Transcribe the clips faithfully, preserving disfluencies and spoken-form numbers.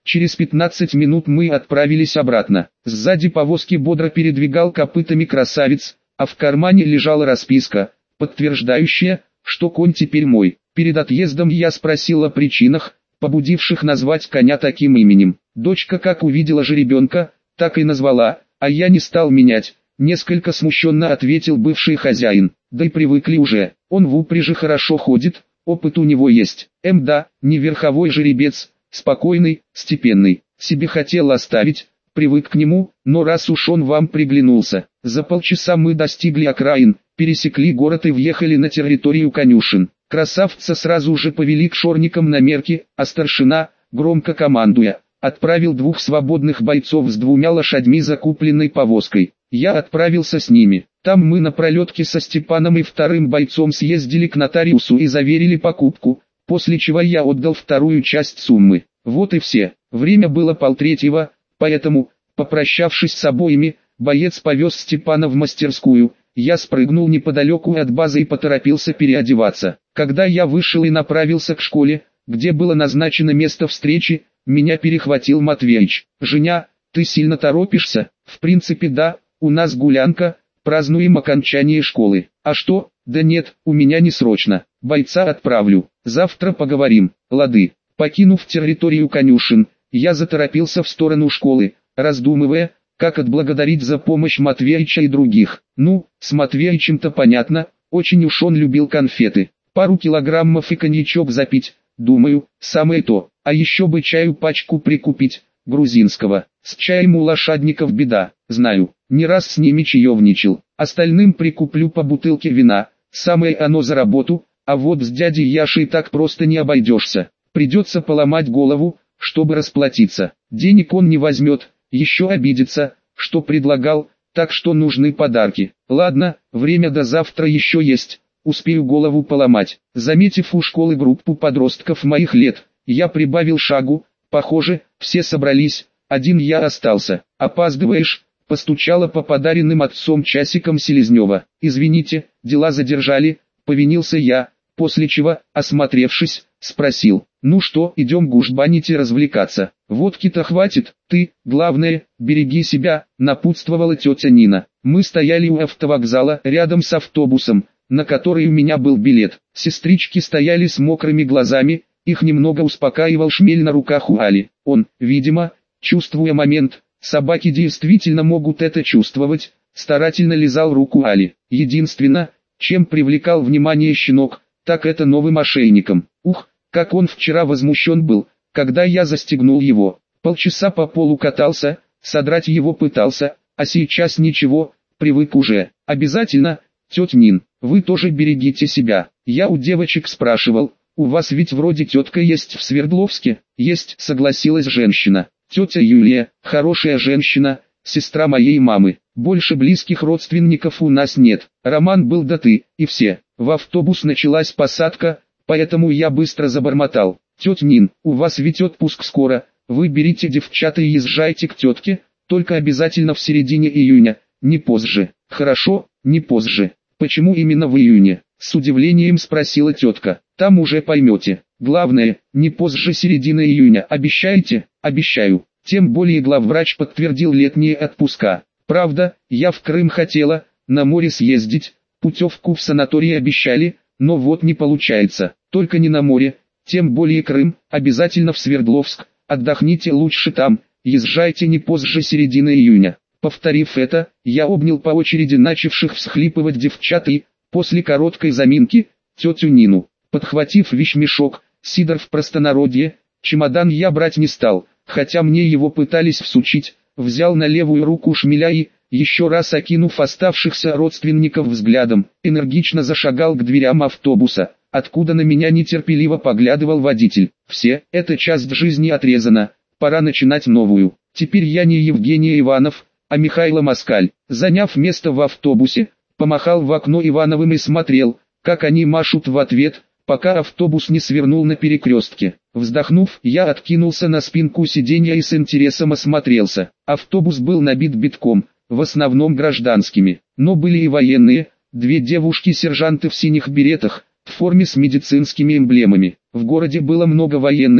Через пятнадцать минут мы отправились обратно. Сзади повозки бодро передвигал копытами красавец, а в кармане лежала расписка, подтверждающая, что конь теперь мой. Перед отъездом я спросил о причинах, побудивших назвать коня таким именем. Дочка как увидела жеребенка, так и назвала, а я не стал менять. Несколько смущенно ответил бывший хозяин. Да и привыкли уже, он в упряжи хорошо ходит, опыт у него есть. Эм да, не верховой жеребец, спокойный, степенный. Себе хотел оставить, привык к нему, но раз уж он вам приглянулся. За полчаса мы достигли окраин, пересекли город и въехали на территорию конюшен. Красавца сразу же повели к шорникам на мерки, а старшина, громко командуя, отправил двух свободных бойцов с двумя лошадьми за купленной повозкой. Я отправился с ними. Там мы на пролетке со Степаном и вторым бойцом съездили к нотариусу и заверили покупку, после чего я отдал вторую часть суммы. Вот и все. Время было полтретьего, поэтому, попрощавшись с обоими, боец повез Степана в мастерскую. Я спрыгнул неподалеку от базы и поторопился переодеваться. Когда я вышел и направился к школе, где было назначено место встречи, меня перехватил Матвеич. «Женя, ты сильно торопишься?» «В принципе да, у нас гулянка, празднуем окончание школы». «А что?» «Да нет, у меня не срочно, бойца отправлю, завтра поговорим». «Лады». Покинув территорию конюшен, я заторопился в сторону школы, раздумывая, как отблагодарить за помощь Матвеича и других. Ну, с Матвеичем-то понятно, очень уж он любил конфеты. Пару килограммов и коньячок запить, думаю, самое то. А еще бы чаю пачку прикупить, грузинского. С чаем у лошадников беда, знаю, не раз с ними чаевничал. Остальным прикуплю по бутылке вина, самое оно за работу, а вот с дядей Яшей так просто не обойдешься. Придется поломать голову, чтобы расплатиться. Денег он не возьмет, еще обидится, что предлагал, так что нужны подарки. Ладно, время до завтра еще есть, успею голову поломать. Заметив у школы группу подростков моих лет, я прибавил шагу, похоже, все собрались, один я остался. «Опаздываешь», — постучала по подаренным отцом часикам Селезнева. «Извините, дела задержали», — повинился я, после чего, осмотревшись, спросил: «Ну что, идем гужбанить и развлекаться?» «Водки-то хватит, ты, главное, береги себя», — напутствовала тетя Нина. Мы стояли у автовокзала, рядом с автобусом, на который у меня был билет. Сестрички стояли с мокрыми глазами, их немного успокаивал шмель на руках у Али. Он, видимо, чувствуя момент, собаки действительно могут это чувствовать, старательно лизал руку Али. Единственное, чем привлекал внимание щенок, так это новым ошейником. Ух, как он вчера возмущен был, когда я застегнул его. Полчаса по полу катался, содрать его пытался, а сейчас ничего, привык уже. Обязательно, тетя Нин, вы тоже берегите себя. Я у девочек спрашивал, у вас ведь вроде тетка есть в Свердловске? Есть, согласилась женщина. Тетя Юлия, хорошая женщина, сестра моей мамы. Больше близких родственников у нас нет. Роман был да ты, и все. В автобус началась посадка, поэтому я быстро забормотал: «Тетя Нин, у вас ведь отпуск скоро, вы берите девчата и езжайте к тетке, только обязательно в середине июня, не позже». «Хорошо, не позже». «Почему именно в июне?» — с удивлением спросила тетка. «Там уже поймете. Главное, не позже середины июня. Обещаете?» «Обещаю». Тем более главврач подтвердил летние отпуска. Правда, я в Крым хотела, на море съездить, путевку в санаторий обещали, но вот не получается. Только не на море, тем более Крым, обязательно в Свердловск, отдохните лучше там, езжайте не позже середины июня». Повторив это, я обнял по очереди начавших всхлипывать девчат и, после короткой заминки, тетю Нину. Подхватив вещмешок, сидор в простонародье, чемодан я брать не стал, хотя мне его пытались всучить, взял на левую руку шмеля и, еще раз окинув оставшихся родственников взглядом, энергично зашагал к дверям автобуса, откуда на меня нетерпеливо поглядывал водитель. Все, эта часть жизни отрезана, пора начинать новую. Теперь я не Евгений Иванов, а Михаил Москаль. Заняв место в автобусе, помахал в окно Ивановым и смотрел, как они машут в ответ, пока автобус не свернул на перекрестке. Вздохнув, я откинулся на спинку сиденья и с интересом осмотрелся. Автобус был набит битком, в основном гражданскими, но были и военные, две девушки-сержанты в синих беретах, в форме с медицинскими эмблемами. В городе было много военных,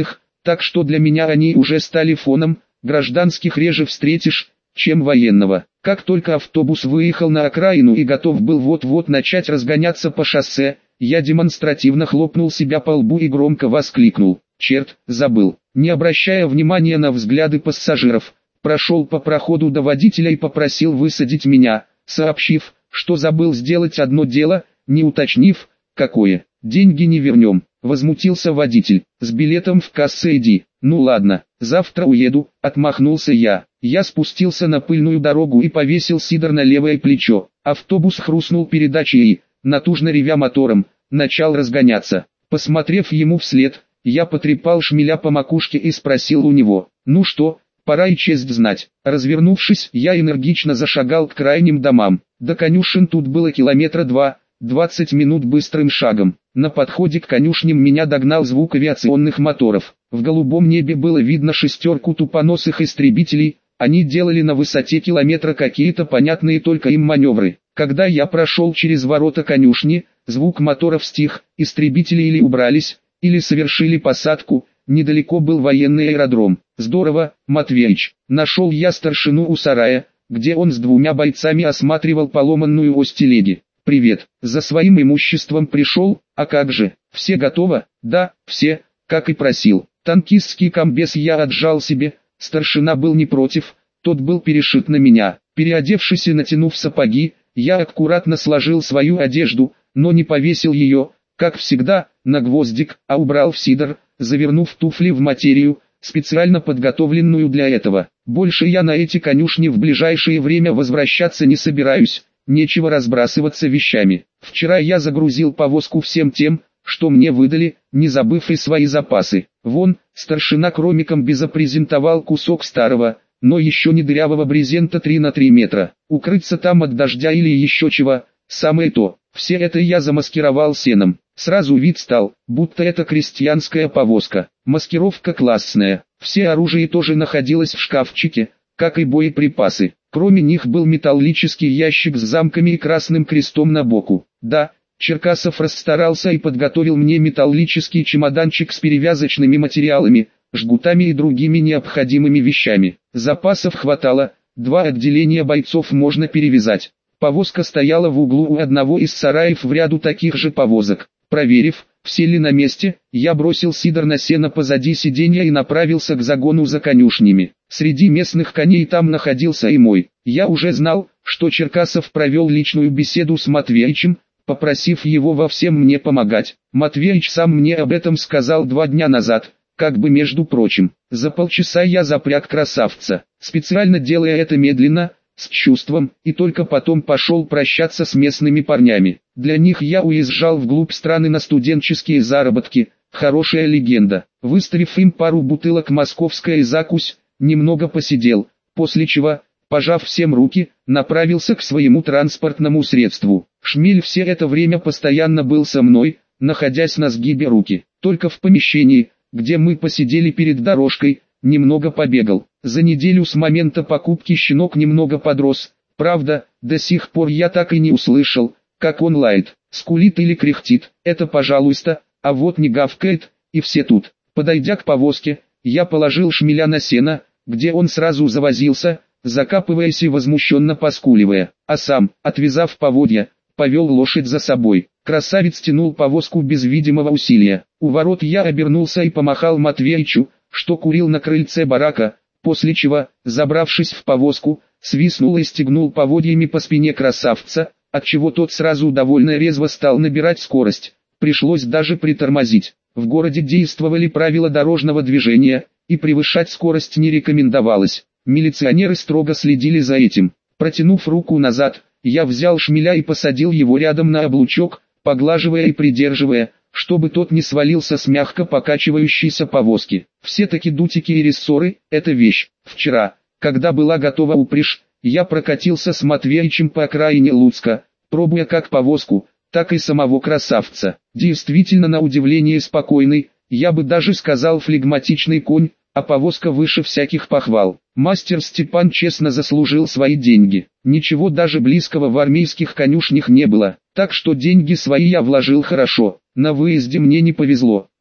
так что для меня они уже стали фоном, гражданских реже встретишь, чем военного. Как только автобус выехал на окраину и готов был вот-вот начать разгоняться по шоссе, я демонстративно хлопнул себя по лбу и громко воскликнул: «Черт, забыл!» Не обращая внимания на взгляды пассажиров, прошел по проходу до водителя и попросил высадить меня, сообщив, что забыл сделать одно дело, не уточнив, какое. «Деньги не вернем», — возмутился водитель. «С билетом в кассу иди». «Ну ладно, завтра уеду», — отмахнулся я. Я спустился на пыльную дорогу и повесил сидор на левое плечо. Автобус хрустнул передачей и, натужно ревя мотором, начал разгоняться. Посмотрев ему вслед, я потрепал шмеля по макушке и спросил у него: «Ну что, пора и честь знать». Развернувшись, я энергично зашагал к крайним домам. До конюшен тут было километра два, двадцать минут быстрым шагом. На подходе к конюшням меня догнал звук авиационных моторов. В голубом небе было видно шестерку тупоносых истребителей, они делали на высоте километра какие-то понятные только им маневры. Когда я прошел через ворота конюшни, звук моторов стих, истребители или убрались, или совершили посадку. Недалеко был военный аэродром. «Здорово, Матвеич». Нашел я старшину у сарая, где он с двумя бойцами осматривал поломанную ось телеги. «Привет, за своим имуществом пришел, а как же, все готово?» «Да, все, как и просил». Танкистский комбез я отжал себе, старшина был не против, тот был перешит на меня. Переодевшись и натянув сапоги, я аккуратно сложил свою одежду, но не повесил ее, как всегда, на гвоздик, а убрал в сидор, завернув туфли в материю, специально подготовленную для этого. Больше я на эти конюшни в ближайшее время возвращаться не собираюсь, нечего разбрасываться вещами. Вчера я загрузил повозку всем тем, что мне выдали, не забыв и свои запасы. Вон, старшина кромиком презентовал кусок старого, но еще не дырявого брезента три на три метра. Укрыться там от дождя или еще чего, самое то. Все это я замаскировал сеном. Сразу вид стал, будто это крестьянская повозка. Маскировка классная. Все оружие тоже находилось в шкафчике, как и боеприпасы. Кроме них был металлический ящик с замками и красным крестом на боку. Да, Черкасов расстарался и подготовил мне металлический чемоданчик с перевязочными материалами, жгутами и другими необходимыми вещами. Запасов хватало, два отделения бойцов можно перевязать. Повозка стояла в углу у одного из сараев в ряду таких же повозок. Проверив, все ли на месте, я бросил сидор на сено позади сиденья и направился к загону за конюшнями. Среди местных коней там находился и мой. Я уже знал, что Черкасов провел личную беседу с Матвеичем, попросив его во всем мне помогать. Матвеич сам мне об этом сказал два дня назад, как бы между прочим. За полчаса я запряг красавца, специально делая это медленно, с чувством, и только потом пошел прощаться с местными парнями. Для них я уезжал вглубь страны на студенческие заработки, хорошая легенда. Выставив им пару бутылок московская закусь, немного посидел, после чего, пожав всем руки, направился к своему транспортному средству. Шмель все это время постоянно был со мной, находясь на сгибе руки. Только в помещении, где мы посидели перед дорожкой, немного побегал. За неделю с момента покупки щенок немного подрос. Правда, до сих пор я так и не услышал, как он лает, скулит или кряхтит. Это пожалуйста, а вот не гавкает, и все тут. Подойдя к повозке, я положил шмеля на сено, где он сразу завозился, закапываясь и возмущенно поскуливая, а сам, отвязав поводья, повел лошадь за собой. Красавец тянул повозку без видимого усилия. У ворот я обернулся и помахал Матвеичу, что курил на крыльце барака, после чего, забравшись в повозку, свистнул и стегнул поводьями по спине красавца, отчего тот сразу довольно резво стал набирать скорость. Пришлось даже притормозить. В городе действовали правила дорожного движения, и превышать скорость не рекомендовалось. Милиционеры строго следили за этим. Протянув руку назад, я взял шмеля и посадил его рядом на облучок, поглаживая и придерживая, чтобы тот не свалился с мягко покачивающейся повозки. Все-таки дутики и рессоры – это вещь. Вчера, когда была готова упряжь, я прокатился с Матвеичем по окраине Луцка, пробуя как повозку, так и самого красавца. Действительно, на удивление спокойный, я бы даже сказал флегматичный конь, а повозка выше всяких похвал. Мастер Степан честно заслужил свои деньги. Ничего даже близкого в армейских конюшнях не было, так что деньги свои я вложил хорошо. На выезде мне не повезло.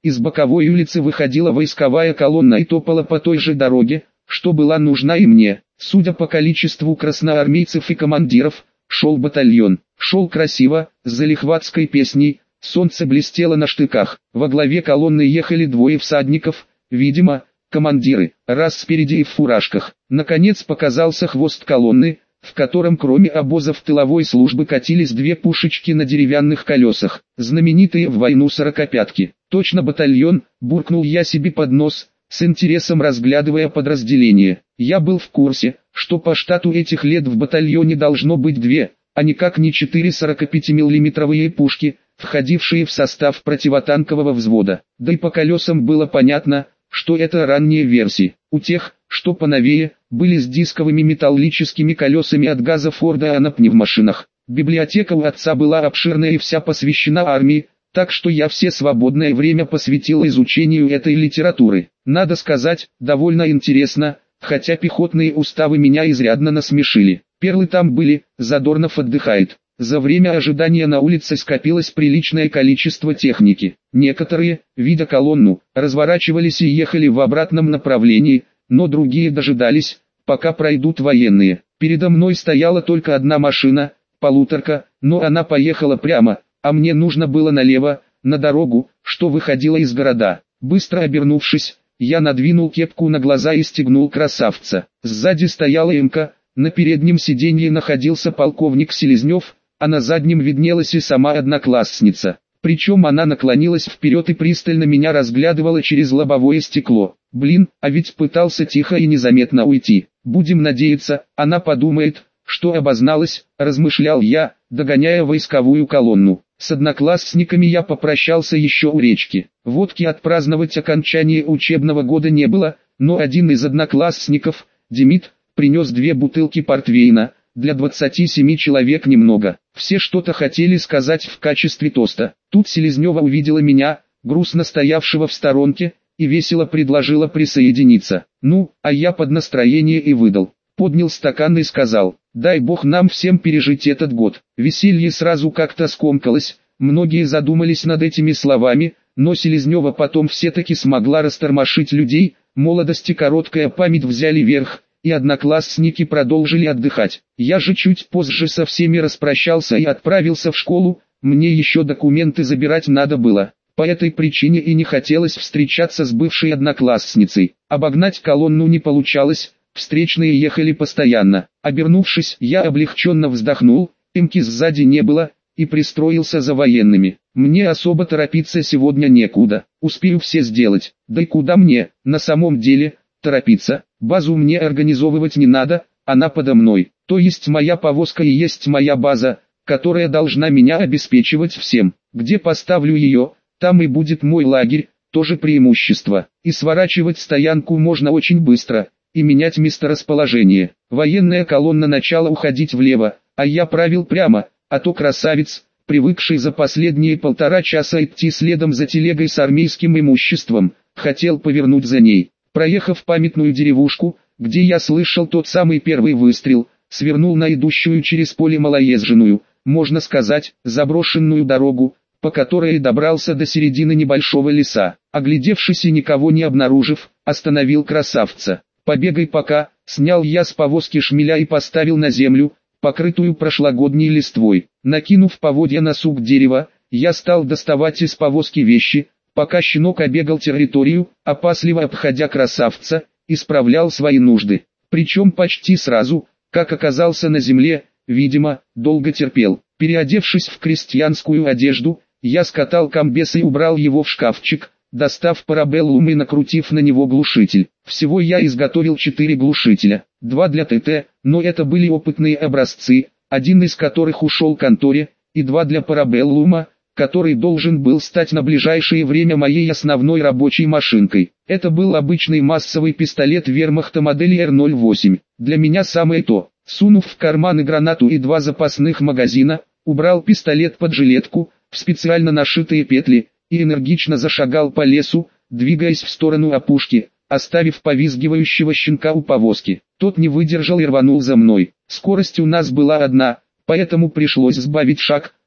Из боковой улицы выходила войсковая колонна и топала по той же дороге, что была нужна и мне. Судя по количеству красноармейцев и командиров, шел батальон. Шел красиво, с залихватской песней, солнце блестело на штыках. Во главе колонны ехали двое всадников, видимо, командиры, раз спереди и в фуражках. Наконец показался хвост колонны, в котором кроме обозов тыловой службы катились две пушечки на деревянных колесах, знаменитые в войну сорокопятки. Точно батальон, буркнул я себе под нос, с интересом разглядывая подразделение. Я был в курсе, что по штату этих лет в батальоне должно быть две, а никак не четыре сорокапятимиллиметровые пушки, входившие в состав противотанкового взвода. Да и по колесам было понятно, что это ранние версии. У тех, что поновее, были с дисковыми металлическими колесами от газа Форда, а на пневмашинах. Библиотека у отца была обширная и вся посвящена армии, так что я все свободное время посвятил изучению этой литературы. Надо сказать, довольно интересно, хотя пехотные уставы меня изрядно насмешили. Перлы там были, Задорнов отдыхает. За время ожидания на улице скопилось приличное количество техники. Некоторые, видя колонну, разворачивались и ехали в обратном направлении, но другие дожидались, пока пройдут военные. Передо мной стояла только одна машина, полуторка, но она поехала прямо, а мне нужно было налево, на дорогу, что выходила из города. Быстро обернувшись, я надвинул кепку на глаза и стегнул красавца. Сзади стояла эмка, на переднем сиденье находился полковник Селезнев, а на заднем виднелась и сама одноклассница. Причем она наклонилась вперед и пристально меня разглядывала через лобовое стекло. Блин, а ведь пытался тихо и незаметно уйти. Будем надеяться, она подумает, что обозналась, размышлял я, догоняя войсковую колонну. С одноклассниками я попрощался еще у речки. Водки отпраздновать окончание учебного года не было, но один из одноклассников, Демид, принес две бутылки портвейна. Для двадцати семи человек немного. Все что-то хотели сказать в качестве тоста. Тут Селезнева увидела меня, грустно стоявшего в сторонке, и весело предложила присоединиться. Ну, а я под настроение и выдал. Поднял стакан и сказал: дай бог нам всем пережить этот год. Веселье сразу как-то скомкалось, многие задумались над этими словами, но Селезнева потом все-таки смогла растормошить людей, молодости короткая память взяли верх, и одноклассники продолжили отдыхать. Я же чуть позже со всеми распрощался и отправился в школу, мне еще документы забирать надо было. По этой причине и не хотелось встречаться с бывшей одноклассницей. Обогнать колонну не получалось, встречные ехали постоянно. Обернувшись, я облегченно вздохнул, эмки сзади не было, и пристроился за военными. Мне особо торопиться сегодня некуда, успею все сделать. Да и куда мне, на самом деле, торопиться? Базу мне организовывать не надо, она подо мной. То есть моя повозка и есть моя база, которая должна меня обеспечивать всем. Где поставлю ее, там и будет мой лагерь, тоже преимущество. И сворачивать стоянку можно очень быстро, и менять месторасположение. Военная колонна начала уходить влево, а я правил прямо, а то красавец, привыкший за последние полтора часа идти следом за телегой с армейским имуществом, хотел повернуть за ней. Проехав памятную деревушку, где я слышал тот самый первый выстрел, свернул на идущую через поле малоезженную, можно сказать, заброшенную дорогу, по которой добрался до середины небольшого леса. Оглядевшись и никого не обнаружив, остановил красавца. «Побегай пока», снял я с повозки шмеля и поставил на землю, покрытую прошлогодней листвой. Накинув поводья на сук дерева, я стал доставать из повозки вещи, пока щенок обегал территорию, опасливо обходя красавца, исправлял свои нужды. Причем почти сразу, как оказался на земле, видимо, долго терпел. Переодевшись в крестьянскую одежду, я скатал комбез и убрал его в шкафчик, достав парабеллум и накрутив на него глушитель. Всего я изготовил четыре глушителя, два для ТТ, но это были опытные образцы, один из которых ушел конторе, и два для парабеллума, который должен был стать на ближайшее время моей основной рабочей машинкой. Это был обычный массовый пистолет вермахта модели эр ноль восемь. Для меня самое то. Сунув в карманы гранату и два запасных магазина, убрал пистолет под жилетку, в специально нашитые петли, и энергично зашагал по лесу, двигаясь в сторону опушки, оставив повизгивающего щенка у повозки. Тот не выдержал и рванул за мной. Скорость у нас была одна, поэтому пришлось сбавить шаг,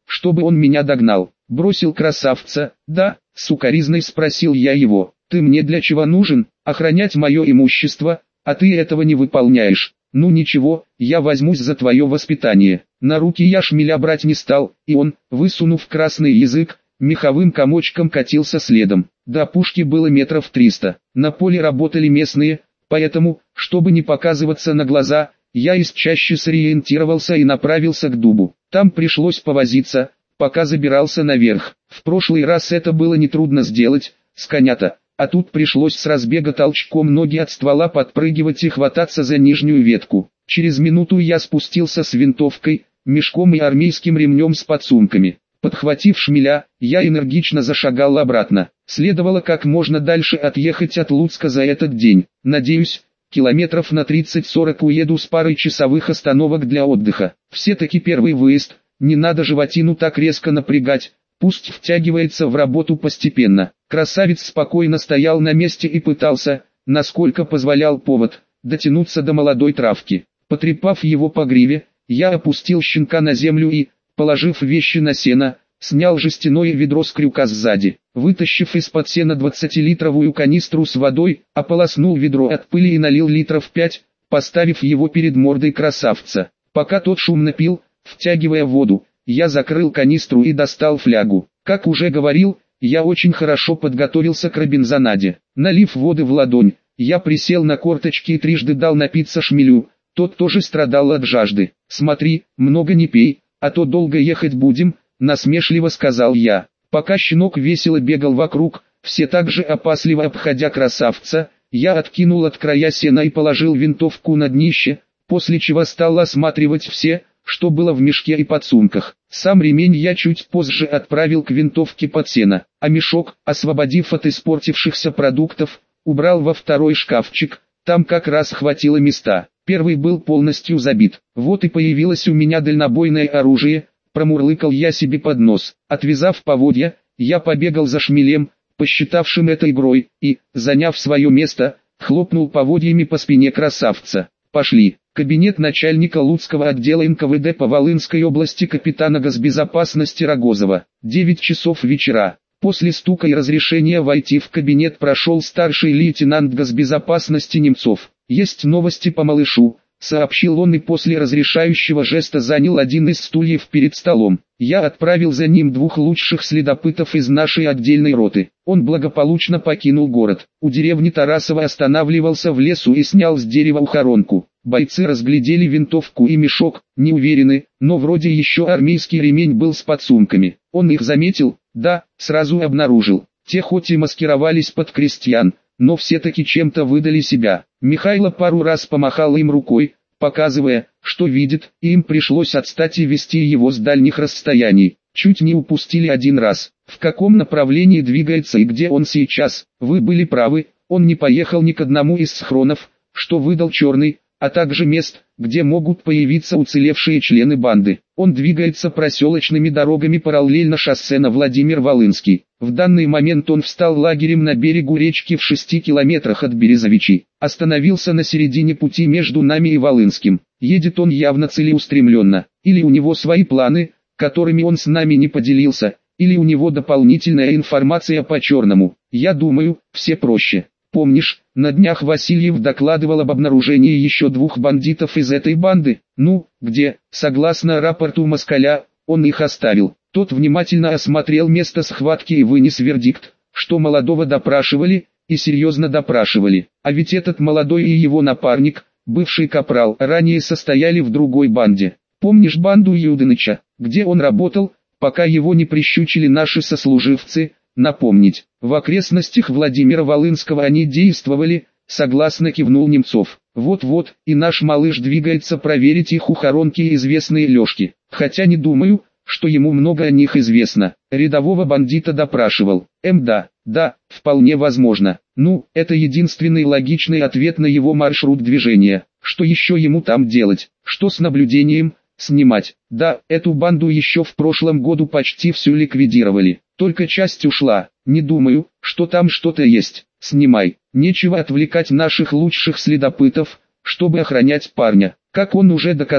чтобы он меня догнал. Бросил красавца. Да, сукоризной спросил я его. Ты мне для чего нужен? Охранять мое имущество, а ты этого не выполняешь. Ну ничего, я возьмусь за твое воспитание. На руки я шмеля брать не стал, и он, высунув красный язык, меховым комочком катился следом. До пушки было метров триста. На поле работали местные, поэтому, чтобы не показываться на глаза, я из чащи сориентировался и направился к дубу. Там пришлось повозиться, пока забирался наверх. В прошлый раз это было нетрудно сделать, с коня-то, а тут пришлось с разбега толчком ноги от ствола подпрыгивать и хвататься за нижнюю ветку. Через минуту я спустился с винтовкой, мешком и армейским ремнем с подсумками. Подхватив шмеля, я энергично зашагал обратно. Следовало как можно дальше отъехать от Луцка за этот день. Надеюсь, километров на тридцать-сорок уеду с парой часовых остановок для отдыха. Все-таки первый выезд, не надо животину так резко напрягать, пусть втягивается в работу постепенно. Красавец спокойно стоял на месте и пытался, насколько позволял повод, дотянуться до молодой травки. Потрепав его по гриве, я опустил щенка на землю и, положив вещи на сено, снял жестяное ведро с крюка сзади. Вытащив из-под сена двадцатилитровую канистру с водой, ополоснул ведро от пыли и налил литров пять, поставив его перед мордой красавца. Пока тот шумно пил, втягивая воду, я закрыл канистру и достал флягу. Как уже говорил, я очень хорошо подготовился к робинзонаде. Налив воды в ладонь, я присел на корточки и трижды дал напиться шмелю. Тот тоже страдал от жажды. «Смотри, много не пей, а то долго ехать будем», — насмешливо сказал я. Пока щенок весело бегал вокруг, все так же опасливо обходя красавца, я откинул от края сена и положил винтовку на днище, после чего стал осматривать все, что было в мешке и подсумках. Сам ремень я чуть позже отправил к винтовке под сено, а мешок, освободив от испортившихся продуктов, убрал во второй шкафчик, там как раз хватило места. Первый был полностью забит. Вот и появилось у меня дальнобойное оружие, промурлыкал я себе под нос. Отвязав поводья, я побегал за шмелем, посчитавшим это игрой, и, заняв свое место, хлопнул поводьями по спине красавца. Пошли. Кабинет начальника Луцкого отдела эн ка вэ дэ по Волынской области капитана госбезопасности Рогозова. девять часов вечера. После стука и разрешения войти в кабинет прошел старший лейтенант госбезопасности Немцов. «Есть новости по малышу», — сообщил он и после разрешающего жеста занял один из стульев перед столом. Я отправил за ним двух лучших следопытов из нашей отдельной роты. Он благополучно покинул город. У деревни Тарасова останавливался в лесу и снял с дерева ухоронку. Бойцы разглядели винтовку и мешок, не уверены, но вроде еще армейский ремень был с подсумками. Он их заметил? Да, сразу обнаружил. Те хоть и маскировались под крестьян, но все-таки чем-то выдали себя. Михайло пару раз помахал им рукой, показывая, что видит, и им пришлось отстать и вести его с дальних расстояний. Чуть не упустили один раз. В каком направлении двигается и где он сейчас? Вы были правы, он не поехал ни к одному из схронов, что выдал Черный, а также мест, где могут появиться уцелевшие члены банды. Он двигается проселочными дорогами параллельно шоссе на Владимир-Волынский. В данный момент он встал лагерем на берегу речки в шести километрах от Березовичей. Остановился на середине пути между нами и Волынским. Едет он явно целеустремленно. Или у него свои планы, которыми он с нами не поделился, или у него дополнительная информация по Черному. Я думаю, все проще. Помнишь, на днях Васильев докладывал об обнаружении еще двух бандитов из этой банды? Ну, где? Согласно рапорту Москаля, он их оставил. Тот внимательно осмотрел место схватки и вынес вердикт, что молодого допрашивали, и серьезно допрашивали. А ведь этот молодой и его напарник, бывший капрал, ранее состояли в другой банде. Помнишь банду Юдыныча, где он работал, пока его не прищучили наши сослуживцы? Напомнить, в окрестностях Владимира-Волынского они действовали, согласно кивнул Немцов. Вот-вот, и наш малыш двигается проверить их ухоронки и известные лёжки. Хотя не думаю, что ему много о них известно. Рядового бандита допрашивал. Эм да, да, вполне возможно. Ну, это единственный логичный ответ на его маршрут движения. Что еще ему там делать? Что с наблюдением? Снимать. Да, эту банду еще в прошлом году почти всю ликвидировали. Только часть ушла. Не думаю, что там что-то есть. Снимай. Нечего отвлекать наших лучших следопытов, чтобы охранять парня. Как он уже доказал,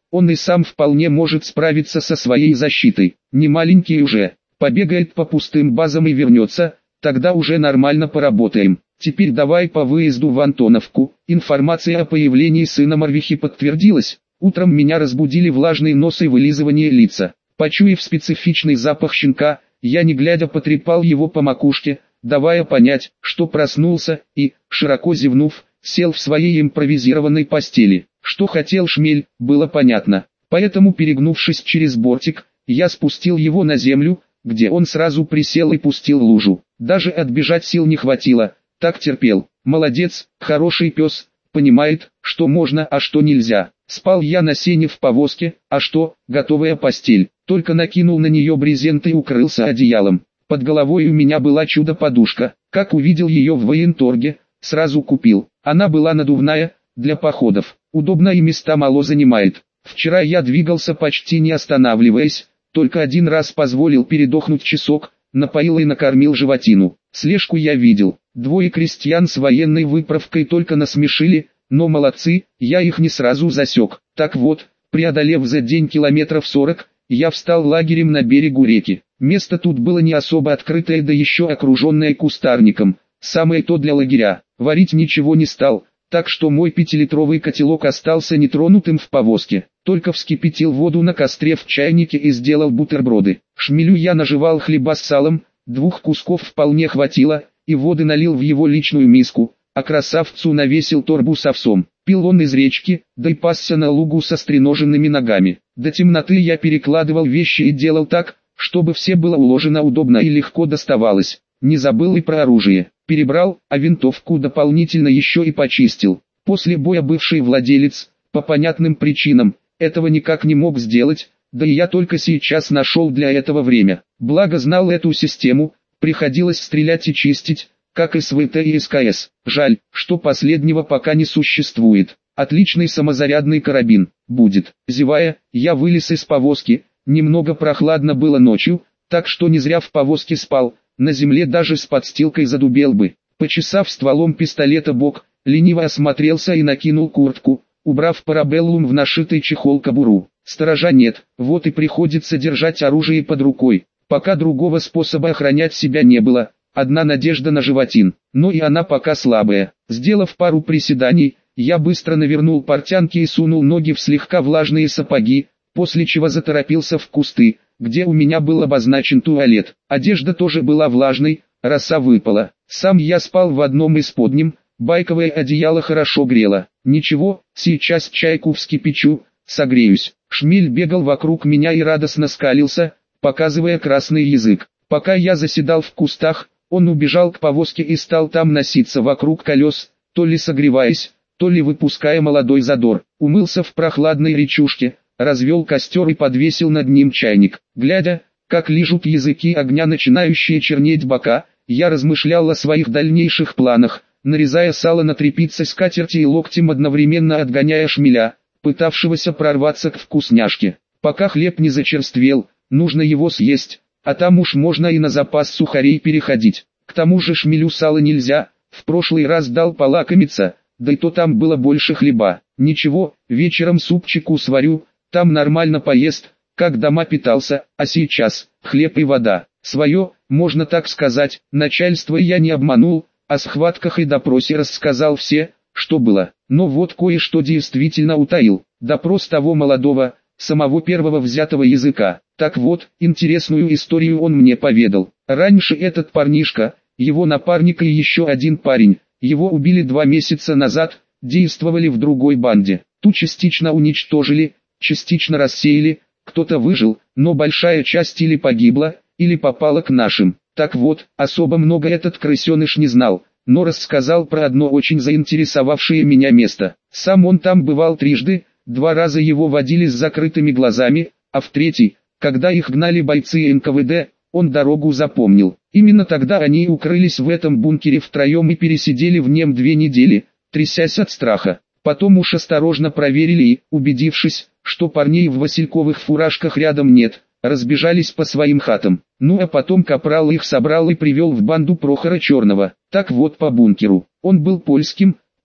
он и сам вполне может справиться со своей защитой. Не маленький уже, побегает по пустым базам и вернется, тогда уже нормально поработаем. Теперь давай по выезду в Антоновку. Информация о появлении сына Марвихи подтвердилась. Утром меня разбудили влажный нос и вылизывание лица. Почуяв специфичный запах щенка, я не глядя потрепал его по макушке, давая понять, что проснулся, и, широко зевнув, сел в своей импровизированной постели. Что хотел Шмель, было понятно. Поэтому, перегнувшись через бортик, я спустил его на землю, где он сразу присел и пустил лужу. Даже отбежать сил не хватило, так терпел. Молодец, хороший пес, понимает, что можно, а что нельзя. Спал я на сене в повозке, а что, готовая постель. Только накинул на нее брезент и укрылся одеялом. Под головой у меня была чудо-подушка. Как увидел ее в военторге, сразу купил. Она была надувная, для походов. Удобно и места мало занимает. Вчера я двигался почти не останавливаясь, только один раз позволил передохнуть часок, напоил и накормил животину. Слежку я видел. Двое крестьян с военной выправкой только насмешили, но молодцы, я их не сразу засек. Так вот, преодолев за день километров сорок, я встал лагерем на берегу реки. Место тут было не особо открытое, да еще окруженное кустарником. Самое то для лагеря. Варить ничего не стал, так что мой пятилитровый котелок остался нетронутым в повозке. Только вскипятил воду на костре в чайнике и сделал бутерброды. Шмелю я наживал хлеба с салом, двух кусков вполне хватило, и воды налил в его личную миску, а красавцу навесил торбу с овсом. Пил он из речки, да и пасся на лугу со стреноженными ногами. До темноты я перекладывал вещи и делал так, чтобы все было уложено удобно и легко доставалось. Не забыл и про оружие. Перебрал, а винтовку дополнительно еще и почистил. После боя бывший владелец, по понятным причинам, этого никак не мог сделать, да и я только сейчас нашел для этого время. Благо знал эту систему, приходилось стрелять и чистить, как и с ВТ и СКС. Жаль, что последнего пока не существует. Отличный самозарядный карабин будет. Зевая, я вылез из повозки. Немного прохладно было ночью, так что не зря в повозке спал. На земле даже с подстилкой задубел бы. Почесав стволом пистолета бок, лениво осмотрелся и накинул куртку, убрав парабеллум в нашитый чехол кобуру. Сторожа нет, вот и приходится держать оружие под рукой. Пока другого способа охранять себя не было. Одна надежда на животин, но и она пока слабая. Сделав пару приседаний, я быстро навернул портянки и сунул ноги в слегка влажные сапоги, после чего заторопился в кусты, где у меня был обозначен туалет. Одежда тоже была влажной, роса выпала. Сам я спал в одном из подним, байковое одеяло хорошо грело. Ничего, сейчас чайку вскипячу, согреюсь. Шмель бегал вокруг меня и радостно скалился, показывая красный язык. Пока я заседал в кустах, он убежал к повозке и стал там носиться вокруг колес, то ли согреваясь, то ли выпуская молодой задор. Умылся в прохладной речушке, развел костер и подвесил над ним чайник. Глядя, как лижут языки огня начинающие чернеть бока, я размышлял о своих дальнейших планах, нарезая сало на тряпице скатерти и локтем одновременно отгоняя шмеля, пытавшегося прорваться к вкусняшке. Пока хлеб не зачерствел, нужно его съесть, а там уж можно и на запас сухарей переходить. К тому же шмелю сало нельзя, в прошлый раз дал полакомиться, да и то там было больше хлеба. Ничего, вечером супчику сварю, там нормально поест, как дома питался, а сейчас хлеб и вода. Свое, можно так сказать, начальство я не обманул, о схватках и допросе рассказал все, что было. Но вот кое-что действительно утаил. Допрос того молодого, самого первого взятого языка. Так вот, интересную историю он мне поведал. Раньше этот парнишка, его напарник и еще один парень, его убили два месяца назад, действовали в другой банде. Ту частично уничтожили, частично рассеяли, кто-то выжил, но большая часть или погибла, или попала к нашим. Так вот, особо много этот крысеныш не знал, но рассказал про одно очень заинтересовавшее меня место. Сам он там бывал трижды, два раза его водили с закрытыми глазами, а в третий, когда их гнали бойцы эн ка вэ дэ, он дорогу запомнил. Именно тогда они укрылись в этом бункере втроем и пересидели в нем две недели, трясясь от страха. Потом уж осторожно проверили и, убедившись, что парней в васильковых фуражках рядом нет, разбежались по своим хатам. Ну а потом капрал их собрал и привел в банду Прохора Черного. Так вот по бункеру. Он был польским,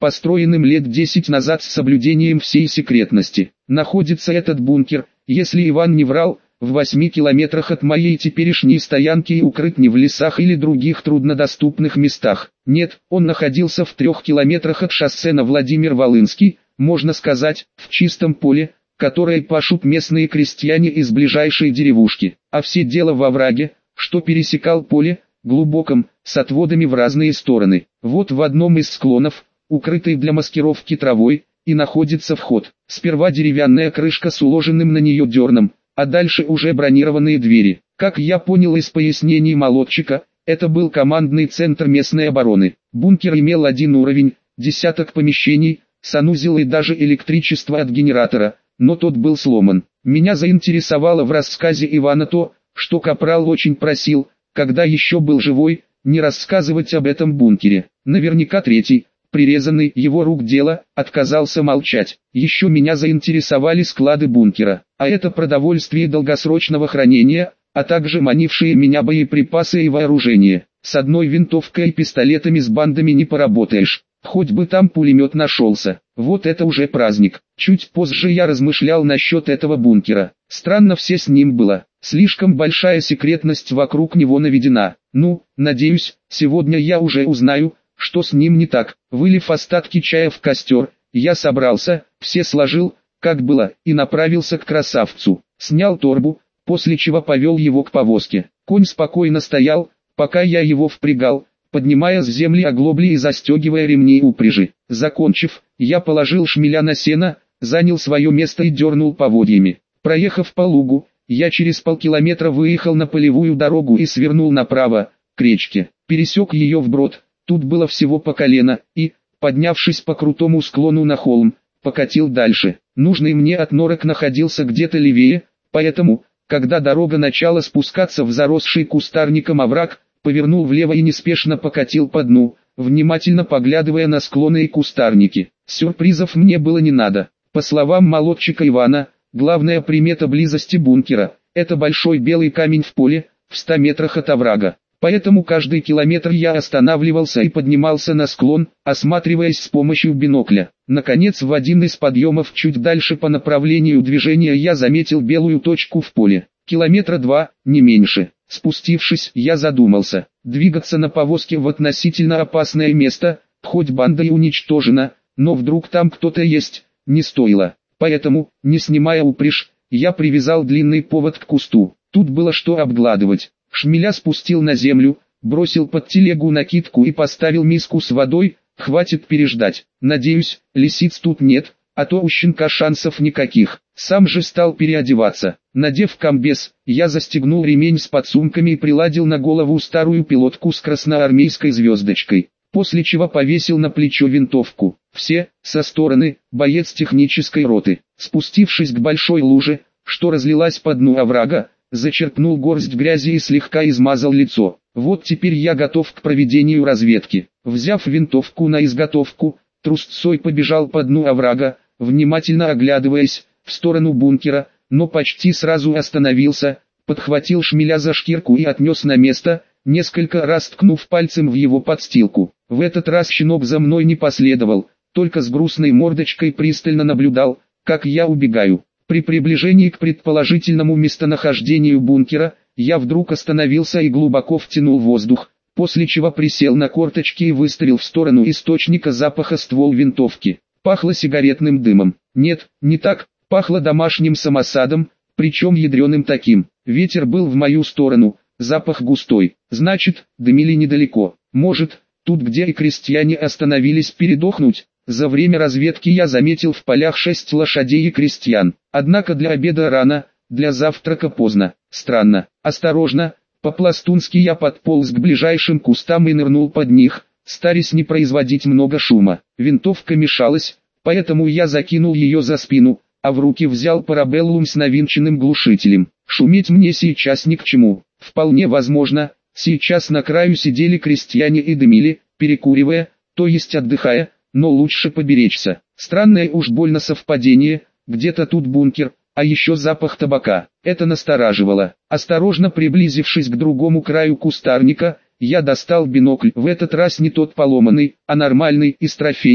построенным лет десять назад с соблюдением всей секретности. Находится этот бункер, если Иван не врал, в восьми километрах от моей теперешней стоянки и укрыт не в лесах или других труднодоступных местах. Нет, он находился в трех километрах от шоссе на Владимир-Волынский, можно сказать, в чистом поле, которое пашут местные крестьяне из ближайшей деревушки. А все дело во овраге, что пересекал поле, глубоком, с отводами в разные стороны. Вот в одном из склонов, укрытый для маскировки травой, и находится вход. Сперва деревянная крышка с уложенным на нее дерном, а дальше уже бронированные двери. Как я понял из пояснений молодчика, это был командный центр местной обороны. Бункер имел один уровень, десяток помещений, санузел и даже электричество от генератора, но тот был сломан. Меня заинтересовало в рассказе Ивана то, что капрал очень просил, когда еще был живой, не рассказывать об этом бункере. Наверняка третий, прирезанный его рук дело, отказался молчать. Еще меня заинтересовали склады бункера, а это продовольствие долгосрочного хранения, а также манившие меня боеприпасы и вооружение. С одной винтовкой и пистолетами с бандами не поработаешь, хоть бы там пулемет нашелся. Вот это уже праздник. Чуть позже я размышлял насчет этого бункера. Странно все с ним было. Слишком большая секретность вокруг него наведена. Ну, надеюсь, сегодня я уже узнаю, что с ним не так. Вылив остатки чая в костер, я собрался, все сложил, как было, и направился к красавцу. Снял торбу, после чего повел его к повозке. Конь спокойно стоял, пока я его впрягал, поднимая с земли оглобли и застегивая ремни упряжи. Закончив, я положил шмеля на сено, занял свое место и дернул поводьями. Проехав по лугу, я через полкилометра выехал на полевую дорогу и свернул направо, к речке. Пересек ее вброд, тут было всего по колено, и, поднявшись по крутому склону на холм, покатил дальше. Нужный мне отнорок находился где-то левее, поэтому, когда дорога начала спускаться в заросший кустарником овраг, повернул влево и неспешно покатил по дну, внимательно поглядывая на склоны и кустарники. Сюрпризов мне было не надо. По словам молодчика Ивана, главная примета близости бункера – это большой белый камень в поле, в ста метрах от оврага. Поэтому каждый километр я останавливался и поднимался на склон, осматриваясь с помощью бинокля. Наконец, в один из подъемов чуть дальше по направлению движения я заметил белую точку в поле. Километра два, не меньше. Спустившись, я задумался. Двигаться на повозке в относительно опасное место, хоть банда и уничтожена, но вдруг там кто-то есть, не стоило. Поэтому, не снимая упряжь, я привязал длинный повод к кусту. Тут было что обгладывать. Шмеля спустил на землю, бросил под телегу накидку и поставил миску с водой, хватит переждать. Надеюсь, лисиц тут нет, а то у щенка шансов никаких. Сам же стал переодеваться. Надев комбез, я застегнул ремень с подсумками и приладил на голову старую пилотку с красноармейской звездочкой, после чего повесил на плечо винтовку. Все, со стороны, боец технической роты. Спустившись к большой луже, что разлилась по дну оврага, зачерпнул горсть грязи и слегка измазал лицо. Вот теперь я готов к проведению разведки. Взяв винтовку на изготовку, трусцой побежал по дну оврага, внимательно оглядываясь в сторону бункера, но почти сразу остановился, подхватил шмеля за шкирку и отнес на место, несколько раз ткнув пальцем в его подстилку. В этот раз щенок за мной не последовал, только с грустной мордочкой пристально наблюдал, как я убегаю. При приближении к предположительному местонахождению бункера, я вдруг остановился и глубоко втянул воздух, после чего присел на корточки и выставил в сторону источника запаха ствол винтовки. Пахло сигаретным дымом. Нет, не так, пахло домашним самосадом, причем ядреным таким. Ветер был в мою сторону, запах густой, значит, дымили недалеко. Может, тут где и крестьяне остановились передохнуть. За время разведки я заметил в полях шесть лошадей и крестьян. Однако для обеда рано, для завтрака поздно. Странно. Осторожно, по-пластунски я подполз к ближайшим кустам и нырнул под них, стараясь не производить много шума. Винтовка мешалась, поэтому я закинул ее за спину, а в руки взял парабеллум с навинченным глушителем. Шуметь мне сейчас ни к чему. Вполне возможно, сейчас на краю сидели крестьяне и дымили, перекуривая, то есть отдыхая, но лучше поберечься. Странное уж больно совпадение, где-то тут бункер, а еще запах табака. Это настораживало. Осторожно приблизившись к другому краю кустарника, я достал бинокль. В этот раз не тот поломанный, а нормальный, из трофеев,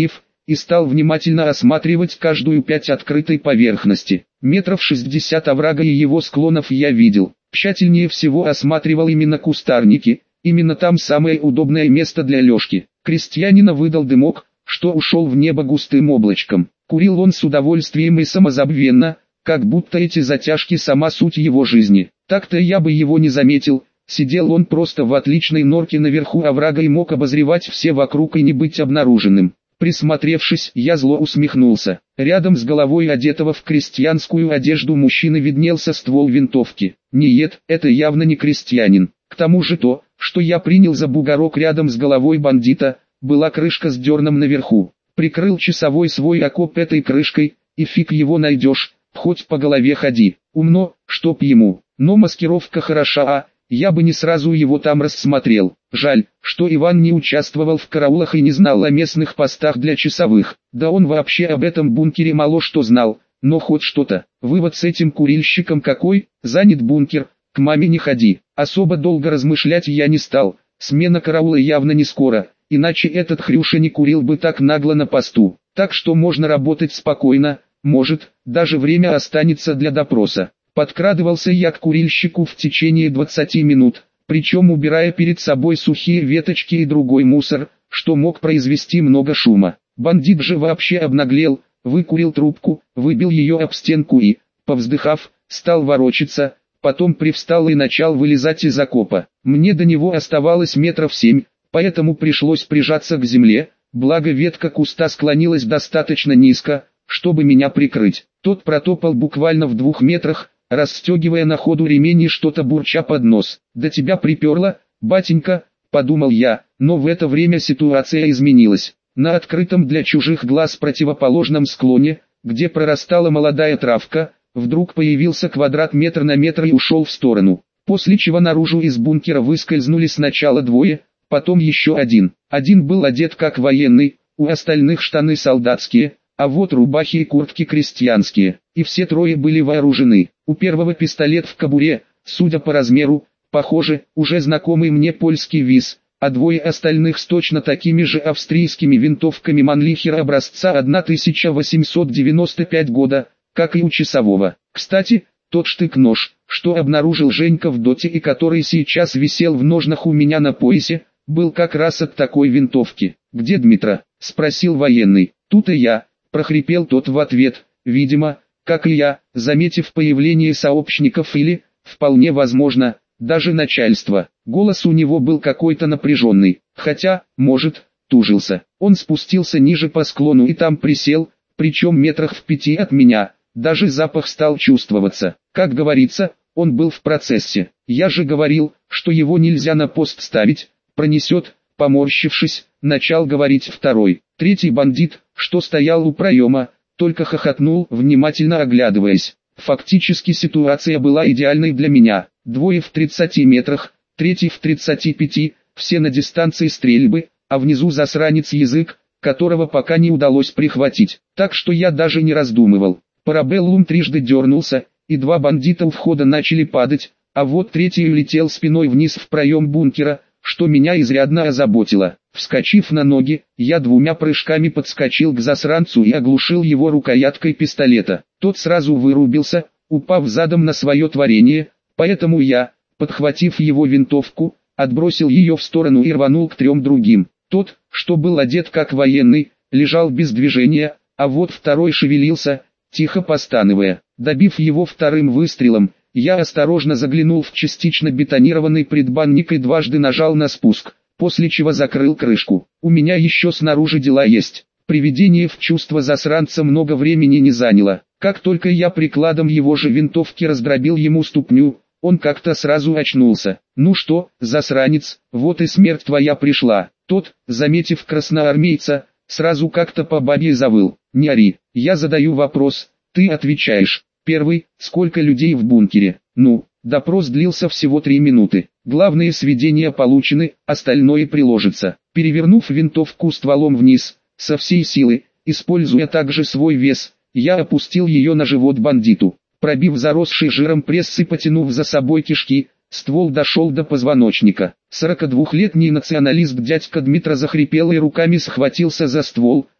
и стал внимательно осматривать каждую пять открытой поверхности. Метров шестьдесят оврага и его склонов я видел. Тщательнее всего осматривал именно кустарники, именно там самое удобное место для лёжки. Крестьянина выдал дымок, что ушел в небо густым облачком. Курил он с удовольствием и самозабвенно, как будто эти затяжки сама суть его жизни. Так-то я бы его не заметил, сидел он просто в отличной норке наверху оврага и мог обозревать все вокруг и не быть обнаруженным. Присмотревшись, я зло усмехнулся. Рядом с головой одетого в крестьянскую одежду мужчины виднелся ствол винтовки. Нет, это явно не крестьянин. К тому же то, что я принял за бугорок рядом с головой бандита, была крышка с дерном наверху. Прикрыл часовой свой окоп этой крышкой, и фиг его найдешь, хоть по голове ходи. Умно, чтоб ему. Но маскировка хороша, а я бы не сразу его там рассмотрел. Жаль, что Иван не участвовал в караулах и не знал о местных постах для часовых. Да он вообще об этом бункере мало что знал, но хоть что-то. Вывод с этим курильщиком какой: занят бункер, к маме не ходи. Особо долго размышлять я не стал, смена караула явно не скоро, иначе этот Хрюша не курил бы так нагло на посту. Так что можно работать спокойно, может, даже время останется для допроса. Подкрадывался я к курильщику в течение двадцати минут, причем убирая перед собой сухие веточки и другой мусор, что мог произвести много шума. Бандит же вообще обнаглел, выкурил трубку, выбил ее об стенку и, повздыхав, стал ворочаться, потом привстал и начал вылезать из окопа. Мне до него оставалось метров семь, поэтому пришлось прижаться к земле, благо ветка куста склонилась достаточно низко, чтобы меня прикрыть. Тот протопал буквально в двух метрах, расстегивая на ходу ремень и что-то бурча под нос. «Да тебя приперло, батенька», — подумал я, но в это время ситуация изменилась. На открытом для чужих глаз противоположном склоне, где прорастала молодая травка, вдруг появился квадрат метр на метр и ушел в сторону. После чего наружу из бункера выскользнули сначала двое, потом еще один. Один был одет как военный, у остальных штаны солдатские, а вот рубахи и куртки крестьянские, и все трое были вооружены. У первого пистолет в кобуре, судя по размеру, похоже, уже знакомый мне польский ВИС, а двое остальных с точно такими же австрийскими винтовками Манлихера образца тысяча восемьсот девяносто пятого года, как и у часового. Кстати, тот штык-нож, что обнаружил Женька в доте и который сейчас висел в ножнах у меня на поясе, был как раз от такой винтовки. «Где Дмитра?» — спросил военный. «Тут и я», — прохрипел тот в ответ, видимо, как и я, заметив появление сообщников или, вполне возможно, даже начальства. Голос у него был какой-то напряженный, хотя, может, тужился. Он спустился ниже по склону и там присел, причем метрах в пяти от меня, даже запах стал чувствоваться. Как говорится, он был в процессе. Я же говорил, что его нельзя на пост ставить, пронесет, поморщившись, начал говорить второй. Третий бандит, что стоял у проема, только хохотнул, внимательно оглядываясь. Фактически ситуация была идеальной для меня. Двое в тридцати метрах, третий в тридцати пяти, все на дистанции стрельбы, а внизу засранец язык, которого пока не удалось прихватить. Так что я даже не раздумывал. Парабеллум трижды дернулся, и два бандита у входа начали падать, а вот третий улетел спиной вниз в проем бункера, что меня изрядно озаботило. Вскочив на ноги, я двумя прыжками подскочил к засранцу и оглушил его рукояткой пистолета. Тот сразу вырубился, упав задом на свое творение, поэтому я, подхватив его винтовку, отбросил ее в сторону и рванул к трем другим. Тот, что был одет как военный, лежал без движения, а вот второй шевелился, тихо постановая. Добив его вторым выстрелом, я осторожно заглянул в частично бетонированный предбанник и дважды нажал на спуск, после чего закрыл крышку. У меня еще снаружи дела есть. Приведение в чувство засранца много времени не заняло. Как только я прикладом его же винтовки раздробил ему ступню, он как-то сразу очнулся. «Ну что, засранец, вот и смерть твоя пришла». Тот, заметив красноармейца, сразу как-то по бабье завыл. «Не ори, я задаю вопрос, ты отвечаешь». Первый, сколько людей в бункере? Ну, допрос длился всего три минуты. Главные сведения получены, остальное приложится. Перевернув винтовку стволом вниз, со всей силы, используя также свой вес, я опустил ее на живот бандиту. Пробив заросший жиром пресс и потянув за собой кишки, ствол дошел до позвоночника. сорокадвухлетний националист дядька Дмитро захрипел и руками схватился за ствол,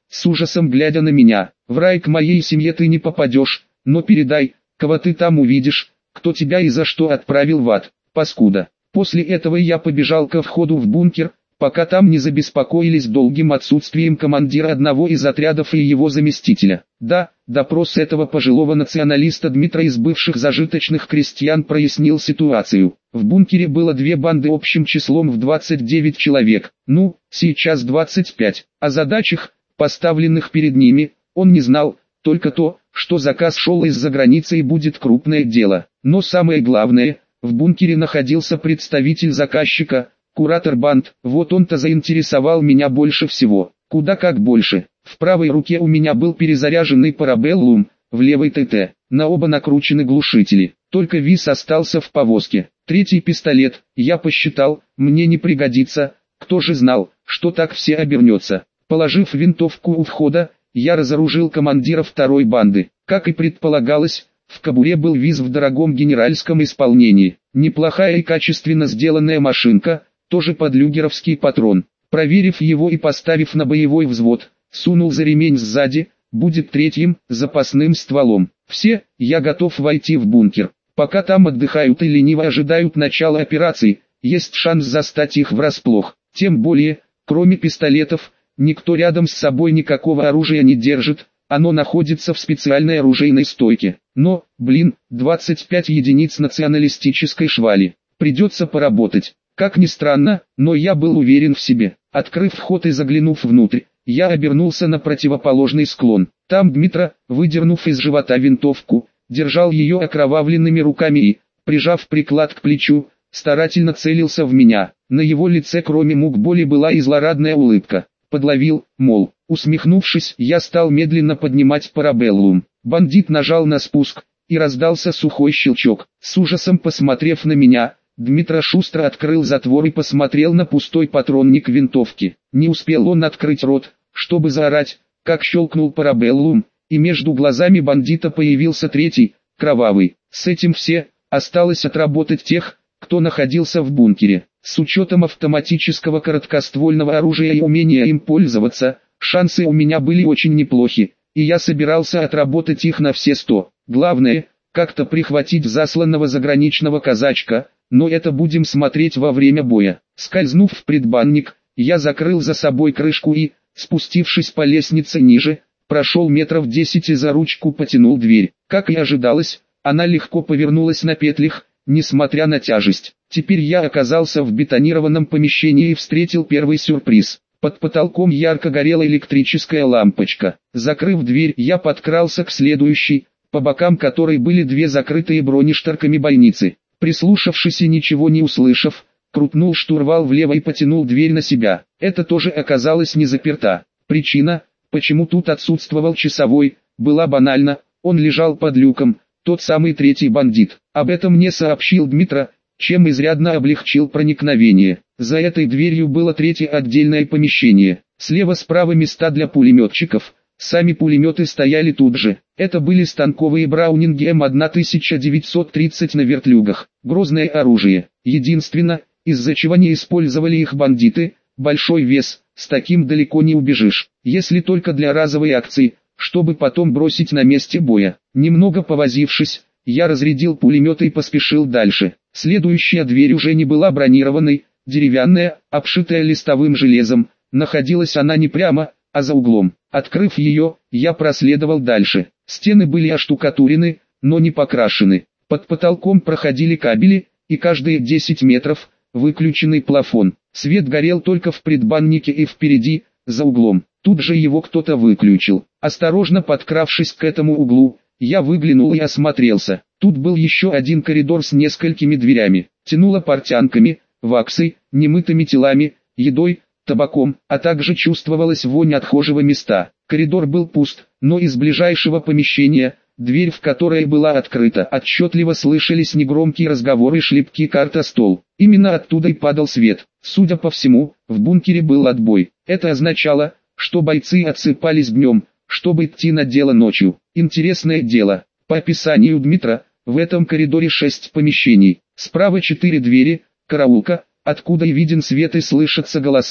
с ужасом глядя на меня. В рай к моей семье ты не попадешь, но передай, кого ты там увидишь, кто тебя и за что отправил в ад, паскуда. После этого я побежал ко входу в бункер, пока там не забеспокоились долгим отсутствием командира одного из отрядов и его заместителя. Да, допрос этого пожилого националиста Дмитра из бывших зажиточных крестьян прояснил ситуацию. В бункере было две банды общим числом в двадцать девять человек, ну, сейчас двадцать пять. О задачах, поставленных перед ними, он не знал, только то, что заказ шел из-за границы и будет крупное дело. Но самое главное, в бункере находился представитель заказчика, куратор банд. Вот он-то заинтересовал меня больше всего. Куда как больше. В правой руке у меня был перезаряженный парабеллум, в левой ТТ. На оба накручены глушители. Только ВИС остался в повозке. Третий пистолет, я посчитал, мне не пригодится. Кто же знал, что так все обернется. Положив винтовку у входа, я разоружил командира второй банды. Как и предполагалось, в кобуре был ВИС в дорогом генеральском исполнении. Неплохая и качественно сделанная машинка, тоже под люгеровский патрон. Проверив его и поставив на боевой взвод, сунул за ремень сзади, будет третьим, запасным стволом. Все, я готов войти в бункер. Пока там отдыхают и лениво ожидают начала операции, есть шанс застать их врасплох. Тем более, кроме пистолетов, никто рядом с собой никакого оружия не держит, оно находится в специальной оружейной стойке. Но, блин, двадцать пять единиц националистической швали. Придется поработать. Как ни странно, но я был уверен в себе. Открыв вход и заглянув внутрь, я обернулся на противоположный склон. Там Дмитро, выдернув из живота винтовку, держал ее окровавленными руками и, прижав приклад к плечу, старательно целился в меня. На его лице кроме мук боли была и злорадная улыбка. Подловил, мол. Усмехнувшись, я стал медленно поднимать парабеллум. Бандит нажал на спуск, и раздался сухой щелчок. С ужасом посмотрев на меня, Дмитро шустро открыл затвор и посмотрел на пустой патронник винтовки. Не успел он открыть рот, чтобы заорать, как щелкнул парабеллум, и между глазами бандита появился третий, кровавый. С этим все, осталось отработать тех, кто находился в бункере. С учетом автоматического короткоствольного оружия и умения им пользоваться, шансы у меня были очень неплохи, и я собирался отработать их на все сто. Главное, как-то прихватить засланного заграничного казачка, но это будем смотреть во время боя. Скользнув в предбанник, я закрыл за собой крышку и, спустившись по лестнице ниже, прошел метров десять и за ручку потянул дверь. Как и ожидалось, она легко повернулась на петлях, несмотря на тяжесть. Теперь я оказался в бетонированном помещении и встретил первый сюрприз. Под потолком ярко горела электрическая лампочка. Закрыв дверь, я подкрался к следующей, по бокам которой были две закрытые бронешторками бойницы. Прислушавшись и ничего не услышав, крутнул штурвал влево и потянул дверь на себя. Это тоже оказалось не заперта. Причина, почему тут отсутствовал часовой, была банальна, он лежал под люком, тот самый третий бандит. Об этом мне сообщил Дмитро, чем изрядно облегчил проникновение. За этой дверью было третье отдельное помещение. Слева-справа места для пулеметчиков. Сами пулеметы стояли тут же. Это были станковые браунинги М тысяча девятьсот тридцать на вертлюгах. Грозное оружие. Единственно, из-за чего не использовали их бандиты, большой вес, с таким далеко не убежишь. Если только для разовой акции, чтобы потом бросить на месте боя. Немного повозившись, я разрядил пулемет и поспешил дальше. Следующая дверь уже не была бронированной, деревянная, обшитая листовым железом. Находилась она не прямо, а за углом. Открыв ее, я проследовал дальше. Стены были оштукатурены, но не покрашены. Под потолком проходили кабели, и каждые десять метров выключенный плафон. Свет горел только в предбаннике и впереди, за углом. Тут же его кто-то выключил. Осторожно подкравшись к этому углу, я выглянул и осмотрелся. Тут был еще один коридор с несколькими дверями. Тянуло портянками, ваксой, немытыми телами, едой, табаком, а также чувствовалась вонь отхожего места. Коридор был пуст, но из ближайшего помещения, дверь в которое была открыта, отчетливо слышались негромкие разговоры и шлепки карт о стол. Именно оттуда и падал свет. Судя по всему, в бункере был отбой. Это означало, что бойцы отсыпались днем, чтобы идти на дело ночью. Интересное дело. По описанию Дмитра, в этом коридоре шесть помещений. Справа четыре двери, караулка, откуда и виден свет и слышатся голоса,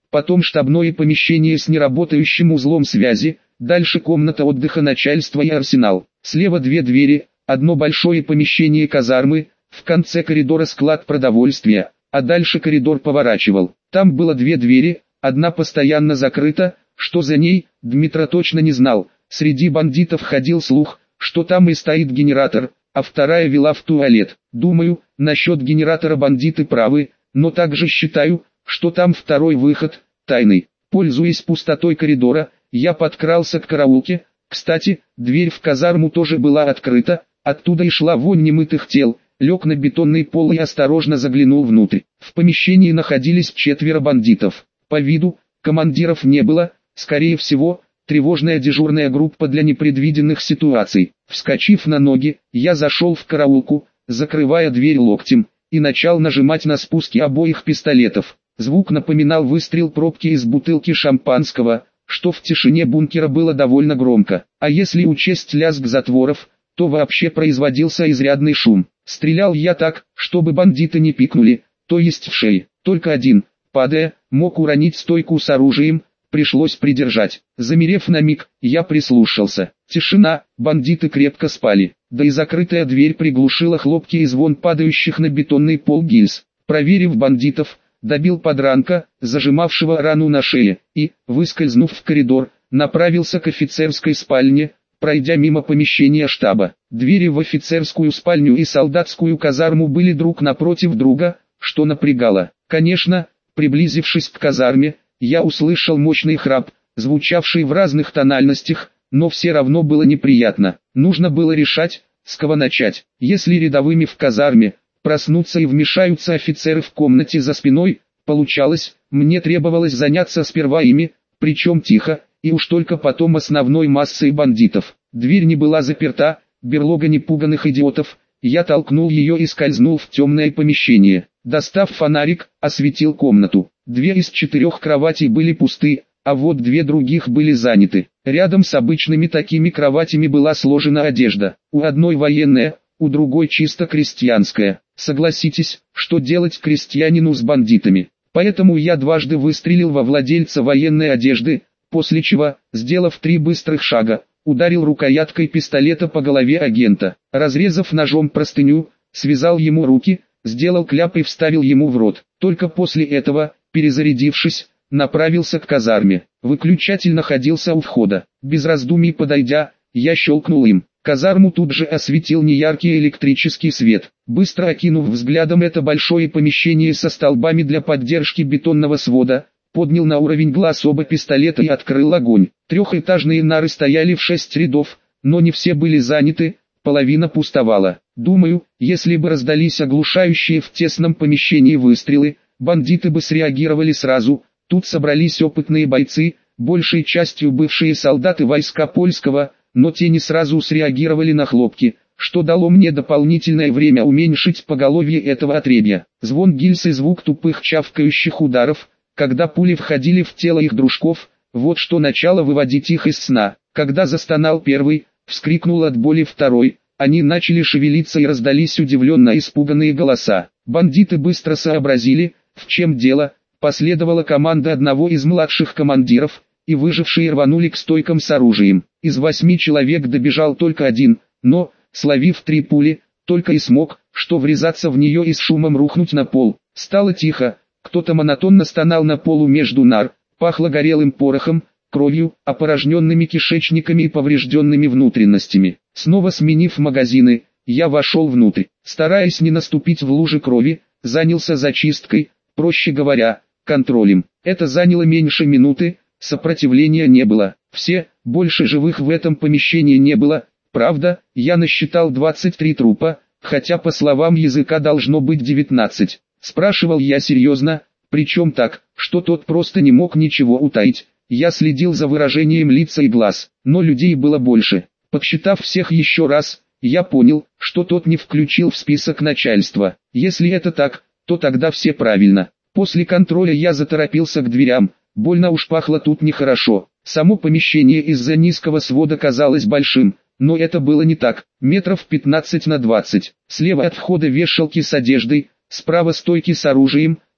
потом штабное помещение с неработающим узлом связи, дальше комната отдыха начальства и арсенал. Слева две двери, одно большое помещение казармы, в конце коридора склад продовольствия, а дальше коридор поворачивал. Там было две двери, одна постоянно закрыта, что за ней, Дмитро точно не знал. Среди бандитов ходил слух, что там и стоит генератор, а вторая вела в туалет. Думаю, насчет генератора бандиты правы, но также считаю, что там второй выход, тайный. Пользуясь пустотой коридора, я подкрался к караулке. Кстати, дверь в казарму тоже была открыта, оттуда и шла вонь немытых тел. Лег на бетонный пол и осторожно заглянул внутрь. В помещении находились четверо бандитов. По виду, командиров не было, скорее всего, тревожная дежурная группа для непредвиденных ситуаций. Вскочив на ноги, я зашел в караулку, закрывая дверь локтем, и начал нажимать на спуски обоих пистолетов. Звук напоминал выстрел пробки из бутылки шампанского, что в тишине бункера было довольно громко. А если учесть лязг затворов, то вообще производился изрядный шум. Стрелял я так, чтобы бандиты не пикнули, то есть в шею. Только один, падая, мог уронить стойку с оружием, пришлось придержать. Замерев на миг, я прислушался. Тишина, бандиты крепко спали, да и закрытая дверь приглушила хлопки и звон падающих на бетонный пол гильз. Проверив бандитов, добил подранка, зажимавшего рану на шее, и, выскользнув в коридор, направился к офицерской спальне, пройдя мимо помещения штаба. Двери в офицерскую спальню и солдатскую казарму были друг напротив друга, что напрягало. Конечно, приблизившись к казарме, я услышал мощный храп, звучавший в разных тональностях, но все равно было неприятно. Нужно было решать, с кого начать. Если рядовыми в казарме проснутся и вмешаются офицеры в комнате за спиной, получалось, мне требовалось заняться сперва ими, причем тихо, и уж только потом основной массой бандитов. Дверь не была заперта, берлога непуганных идиотов. Я толкнул ее и скользнул в темное помещение. Достав фонарик, осветил комнату. Две из четырех кроватей были пусты, а вот две других были заняты. Рядом с обычными такими кроватями была сложена одежда. У одной военная, у другой чисто крестьянская. Согласитесь, что делать крестьянину с бандитами. Поэтому я дважды выстрелил во владельца военной одежды, после чего, сделав три быстрых шага, ударил рукояткой пистолета по голове агента. Разрезав ножом простыню, связал ему руки, сделал кляп и вставил ему в рот. Только после этого, перезарядившись, направился к казарме. Выключатель находился у входа. Без раздумий подойдя, я щелкнул им. Казарму тут же осветил неяркий электрический свет. Быстро окинув взглядом это большое помещение со столбами для поддержки бетонного свода, поднял на уровень глаз оба пистолета и открыл огонь. Трехэтажные нары стояли в шесть рядов, но не все были заняты, половина пустовала. Думаю, если бы раздались оглушающие в тесном помещении выстрелы, бандиты бы среагировали сразу. Тут собрались опытные бойцы, большей частью бывшие солдаты войска польского, но те не сразу среагировали на хлопки, что дало мне дополнительное время уменьшить поголовье этого отребья. Звон гильз и звук тупых чавкающих ударов, когда пули входили в тело их дружков, вот что начало выводить их из сна. Когда застонал первый, вскрикнул от боли второй, они начали шевелиться и раздались удивленно испуганные голоса. Бандиты быстро сообразили, в чем дело. Последовала команда одного из младших командиров, и выжившие рванули к стойкам с оружием. Из восьми человек добежал только один, но, словив три пули, только и смог, что врезаться в нее и с шумом рухнуть на пол. Стало тихо, кто-то монотонно стонал на полу между нар, пахло горелым порохом, кровью, опорожненными кишечниками и поврежденными внутренностями. Снова сменив магазины, я вошел внутрь. Стараясь не наступить в лужи крови, занялся зачисткой, проще говоря, контролем. Это заняло меньше минуты, сопротивления не было. Все, больше живых в этом помещении не было. Правда, я насчитал двадцать три трупа, хотя по словам языка должно быть девятнадцать. Спрашивал я серьезно, причем так, что тот просто не мог ничего утаить. Я следил за выражением лица и глаз, но людей было больше. Подсчитав всех еще раз, я понял, что тот не включил в список начальства. Если это так, то тогда все правильно. После контроля я заторопился к дверям, больно уж пахло тут нехорошо. Само помещение из-за низкого свода казалось большим, но это было не так, метров пятнадцать на двадцать. Слева от входа вешалки с одеждой, справа стойки с оружием,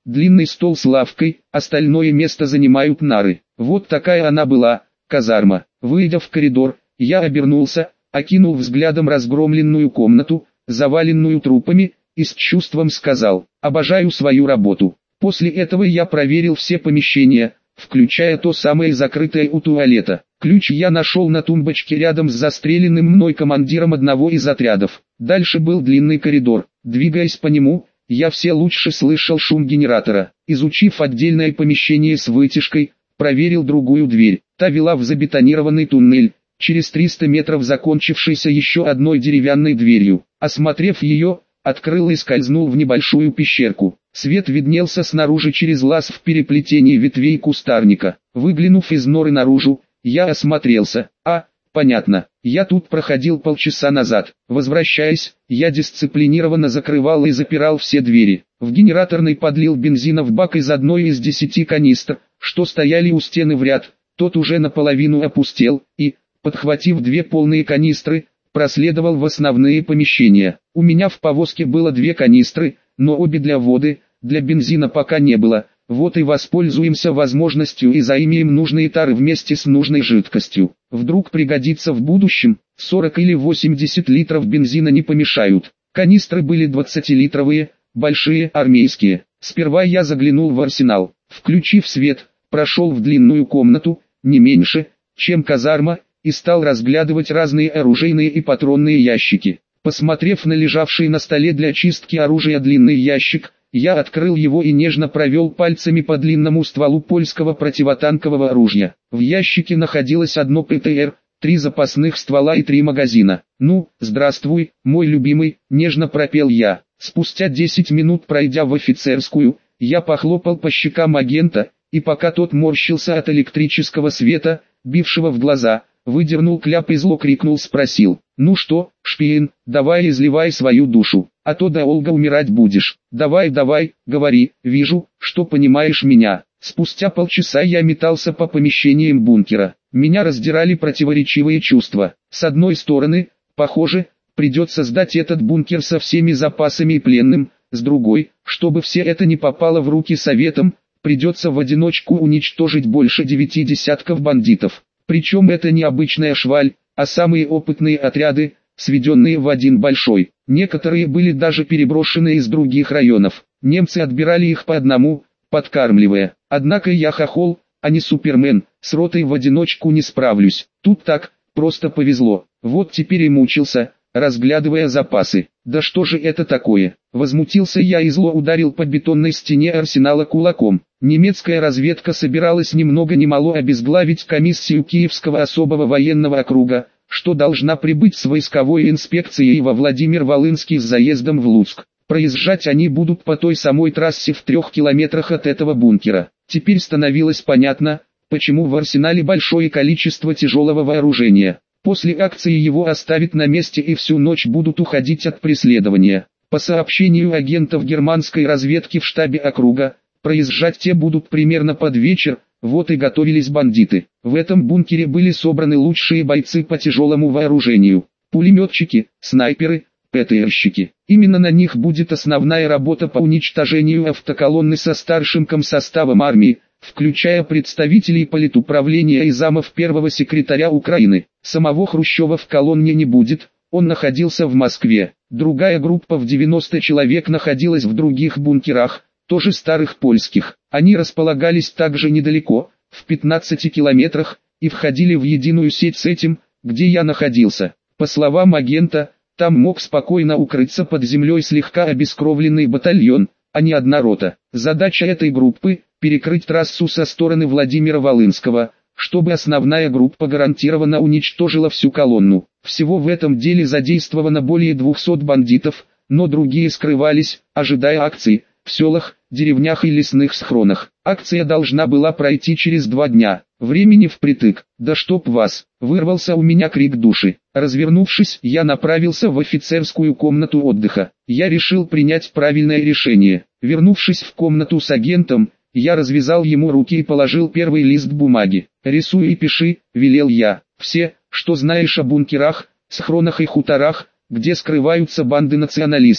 длинный стол с лавкой, остальное место занимают нары. Вот такая она была, казарма. Выйдя в коридор, я обернулся, окинул взглядом разгромленную комнату, заваленную трупами, и с чувством сказал: «Обожаю свою работу». После этого я проверил все помещения, включая то самое закрытое у туалета. Ключ я нашел на тумбочке рядом с застреленным мной командиром одного из отрядов. Дальше был длинный коридор. Двигаясь по нему, я все лучше слышал шум генератора. Изучив отдельное помещение с вытяжкой, проверил другую дверь. Та вела в забетонированный туннель, через триста метров закончившийся еще одной деревянной дверью. Осмотрев ее, открыл и скользнул в небольшую пещерку. Свет виднелся снаружи через лаз в переплетении ветвей кустарника. Выглянув из норы наружу, я осмотрелся. А, понятно, я тут проходил полчаса назад. Возвращаясь, я дисциплинированно закрывал и запирал все двери. В генераторный подлил бензина в бак из одной из десяти канистр, что стояли у стены в ряд. Тот уже наполовину опустел, и, подхватив две полные канистры, проследовал в основные помещения. У меня в повозке было две канистры, но обе для воды, для бензина пока не было. Вот и воспользуемся возможностью и заимеем нужные тары вместе с нужной жидкостью. Вдруг пригодится в будущем. сорок или восемьдесят литров бензина не помешают. Канистры были двадцатилитровые, большие, армейские. Сперва я заглянул в арсенал. Включив свет, прошел в длинную комнату, не меньше, чем казарма, и стал разглядывать разные оружейные и патронные ящики. Посмотрев на лежавший на столе для чистки оружия длинный ящик, я открыл его и нежно провел пальцами по длинному стволу польского противотанкового оружия. В ящике находилось одно ПТР, три запасных ствола и три магазина. «Ну, здравствуй, мой любимый», — нежно пропел я. Спустя десять минут, пройдя в офицерскую, я похлопал по щекам агента, и пока тот морщился от электрического света, бившего в глаза, выдернул кляп и зло крикнул, спросил: «Ну что, шпион, давай изливай свою душу, а то долго умирать будешь. Давай, давай, говори, вижу, что понимаешь меня». Спустя полчаса я метался по помещениям бункера. Меня раздирали противоречивые чувства. С одной стороны, похоже, придется сдать этот бункер со всеми запасами и пленным, с другой, чтобы все это не попало в руки советам, придется в одиночку уничтожить больше девяти десятков бандитов. Причем это не обычная шваль, а самые опытные отряды, сведенные в один большой. Некоторые были даже переброшены из других районов. Немцы отбирали их по одному, подкармливая. Однако я хохол, а не супермен, с ротой в одиночку не справлюсь. Тут так, просто повезло. Вот теперь и мучился, разглядывая запасы. Да что же это такое? Возмутился я и зло ударил по бетонной стене арсенала кулаком. Немецкая разведка собиралась ни много ни мало обезглавить комиссию Киевского особого военного округа, что должна прибыть с войсковой инспекцией во Владимир-Волынский с заездом в Луцк. Проезжать они будут по той самой трассе в трех километрах от этого бункера. Теперь становилось понятно, почему в арсенале большое количество тяжелого вооружения. После акции его оставят на месте и всю ночь будут уходить от преследования. По сообщению агентов германской разведки в штабе округа, проезжать те будут примерно под вечер, вот и готовились бандиты. В этом бункере были собраны лучшие бойцы по тяжелому вооружению. Пулеметчики, снайперы, ПТРщики. Именно на них будет основная работа по уничтожению автоколонны со старшим комсоставом армии, включая представителей политуправления и замов первого секретаря Украины. Самого Хрущева в колонне не будет, он находился в Москве. Другая группа в девяносто человек находилась в других бункерах, тоже старых польских. Они располагались также недалеко, в пятнадцати километрах, и входили в единую сеть с этим, где я находился. По словам агента, там мог спокойно укрыться под землей слегка обескровленный батальон, а не одна рота. Задача этой группы – перекрыть трассу со стороны Владимира-Волынского, чтобы основная группа гарантированно уничтожила всю колонну. Всего в этом деле задействовано более двухсот бандитов, но другие скрывались, ожидая акции, в селах, деревнях и лесных схронах. Акция должна была пройти через два дня. Времени впритык. Да чтоб вас! Вырвался у меня крик души. Развернувшись, я направился в офицерскую комнату отдыха. Я решил принять правильное решение. Вернувшись в комнату с агентом, я развязал ему руки и положил первый лист бумаги. «Рисуй и пиши», — велел я. «Все, что знаешь о бункерах, схронах и хуторах, где скрываются банды националистов.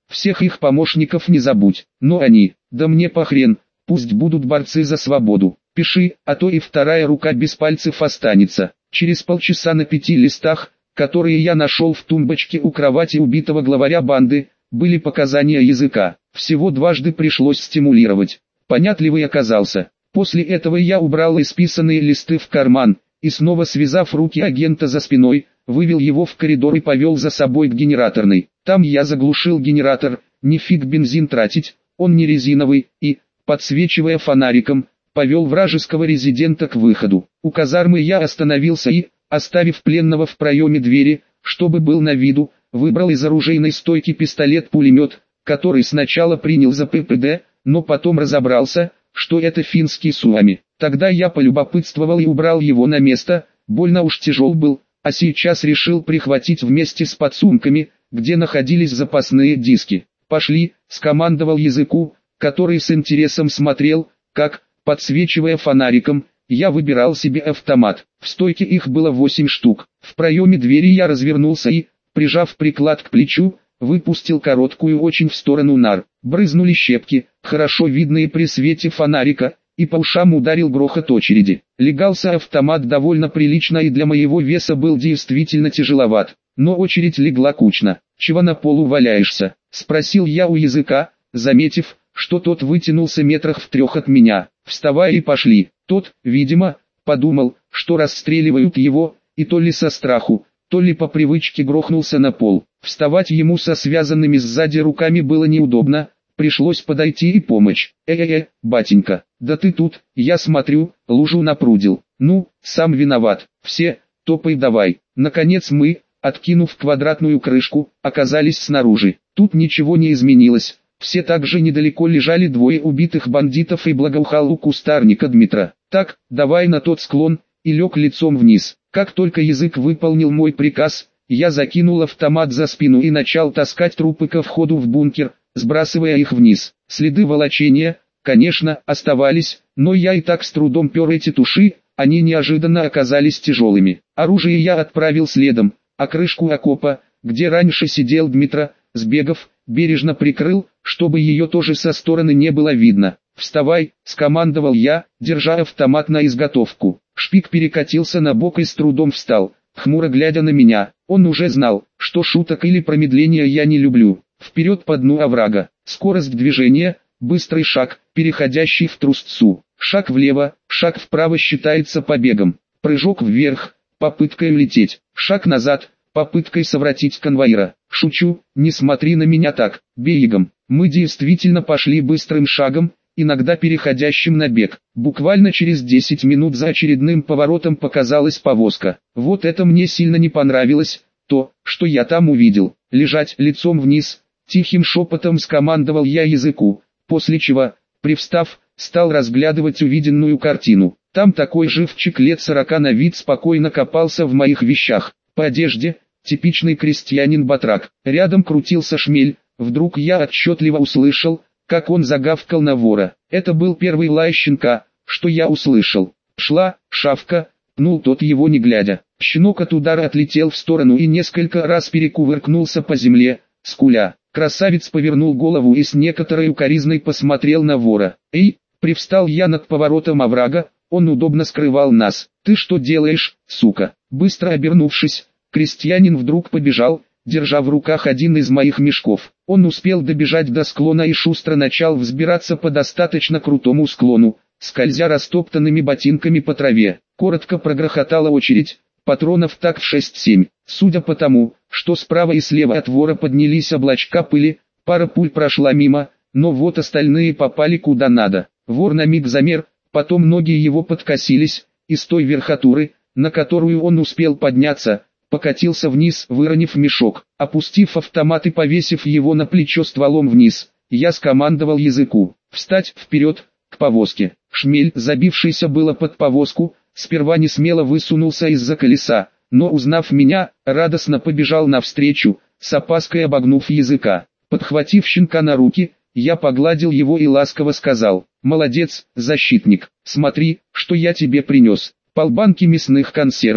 Всех их помощников не забудь. Но они, да мне похрен, пусть будут борцы за свободу. Пиши, а то и вторая рука без пальцев останется. Через полчаса на пяти листах, которые я нашел в тумбочке у кровати убитого главаря банды, были показания языка. Всего дважды пришлось стимулировать. Понятливый оказался. После этого я убрал исписанные листы в карман, и снова связав руки агента за спиной, вывел его в коридор и повел за собой к генераторной. Там я заглушил генератор, нефиг бензин тратить, он не резиновый, и, подсвечивая фонариком, повел вражеского резидента к выходу. У казармы я остановился и, оставив пленного в проеме двери, чтобы был на виду, выбрал из оружейной стойки пистолет-пулемет, который сначала принял за ППД, но потом разобрался, что это финский Суами. Тогда я полюбопытствовал и убрал его на место, больно уж тяжел был, а сейчас решил прихватить вместе с подсумками, где находились запасные диски. «Пошли», — скомандовал языку, который с интересом смотрел, как, подсвечивая фонариком, я выбирал себе автомат. В стойке их было восемь штук. В проеме двери я развернулся и, прижав приклад к плечу, выпустил короткую очень в сторону нар. Брызнули щепки, хорошо видные при свете фонарика, и по ушам ударил грохот очереди. Легался автомат довольно прилично и для моего веса был действительно тяжеловат, но очередь легла кучно. «Чего на полу валяешься?» — спросил я у языка, заметив, что тот вытянулся метрах в трех от меня. «Вставай и пошли». Тот, видимо, подумал, что расстреливают его, и то ли со страху, то ли по привычке грохнулся на пол. Вставать ему со связанными сзади руками было неудобно, пришлось подойти и помочь. «Э-э-э, батенька, да ты тут, я смотрю, лужу напрудил. Ну, сам виноват, все, топай давай». Наконец мы, откинув квадратную крышку, оказались снаружи. Тут ничего не изменилось, все так же недалеко лежали двое убитых бандитов и благоухал у кустарника Дмитра. «Так, давай на тот склон», и лег лицом вниз. Как только язык выполнил мой приказ, я закинул автомат за спину и начал таскать трупы ко входу в бункер, сбрасывая их вниз. Следы волочения, конечно, оставались, но я и так с трудом пер эти туши, они неожиданно оказались тяжелыми. Оружие я отправил следом, а крышку окопа, где раньше сидел Дмитра, сбегав, бережно прикрыл, чтобы ее тоже со стороны не было видно. «Вставай», — скомандовал я, держа автомат на изготовку. Шпик перекатился на бок и с трудом встал, хмуро глядя на меня. Он уже знал, что шуток или промедления я не люблю. Вперед по дну оврага. Скорость движения, быстрый шаг, переходящий в трусцу. Шаг влево, шаг вправо считается побегом. Прыжок вверх, попыткой улететь. Шаг назад, попыткой совратить конвоира. Шучу, не смотри на меня так, бегом. Мы действительно пошли быстрым шагом, иногда переходящим на бег. Буквально через десять минут за очередным поворотом показалась повозка. Вот это мне сильно не понравилось, то, что я там увидел. Лежать лицом вниз, тихим шепотом скомандовал я языку, после чего, привстав, стал разглядывать увиденную картину. Там такой живчик лет сорока на вид спокойно копался в моих вещах. По одежде, типичный крестьянин-батрак. Рядом крутился шмель, вдруг я отчетливо услышал, как он загавкал на вора. Это был первый лай щенка, что я услышал. Шла, шавка, пнул тот его не глядя. Щенок от удара отлетел в сторону и несколько раз перекувыркнулся по земле, скуля. Красавец повернул голову и с некоторой укоризной посмотрел на вора. «Эй!» — привстал я над поворотом оврага, он удобно скрывал нас. «Ты что делаешь, сука?» Быстро обернувшись, крестьянин вдруг побежал, держа в руках один из моих мешков. Он успел добежать до склона и шустро начал взбираться по достаточно крутому склону, скользя растоптанными ботинками по траве. Коротко прогрохотала очередь, патронов так в шесть-семь. Судя по тому, что справа и слева от вора поднялись облачка пыли, пара пуль прошла мимо, но вот остальные попали куда надо. Вор на миг замер, потом ноги его подкосились, и с той верхотуры, на которую он успел подняться, покатился вниз, выронив мешок. Опустив автомат и повесив его на плечо стволом вниз, я скомандовал языку «встать вперед, к повозке». Шмель, забившийся было под повозку, сперва не смело высунулся из-за колеса, но узнав меня, радостно побежал навстречу, с опаской обогнув языка. Подхватив щенка на руки, я погладил его и ласково сказал: «Молодец, защитник, смотри, что я тебе принес». Полбанки мясных консервов.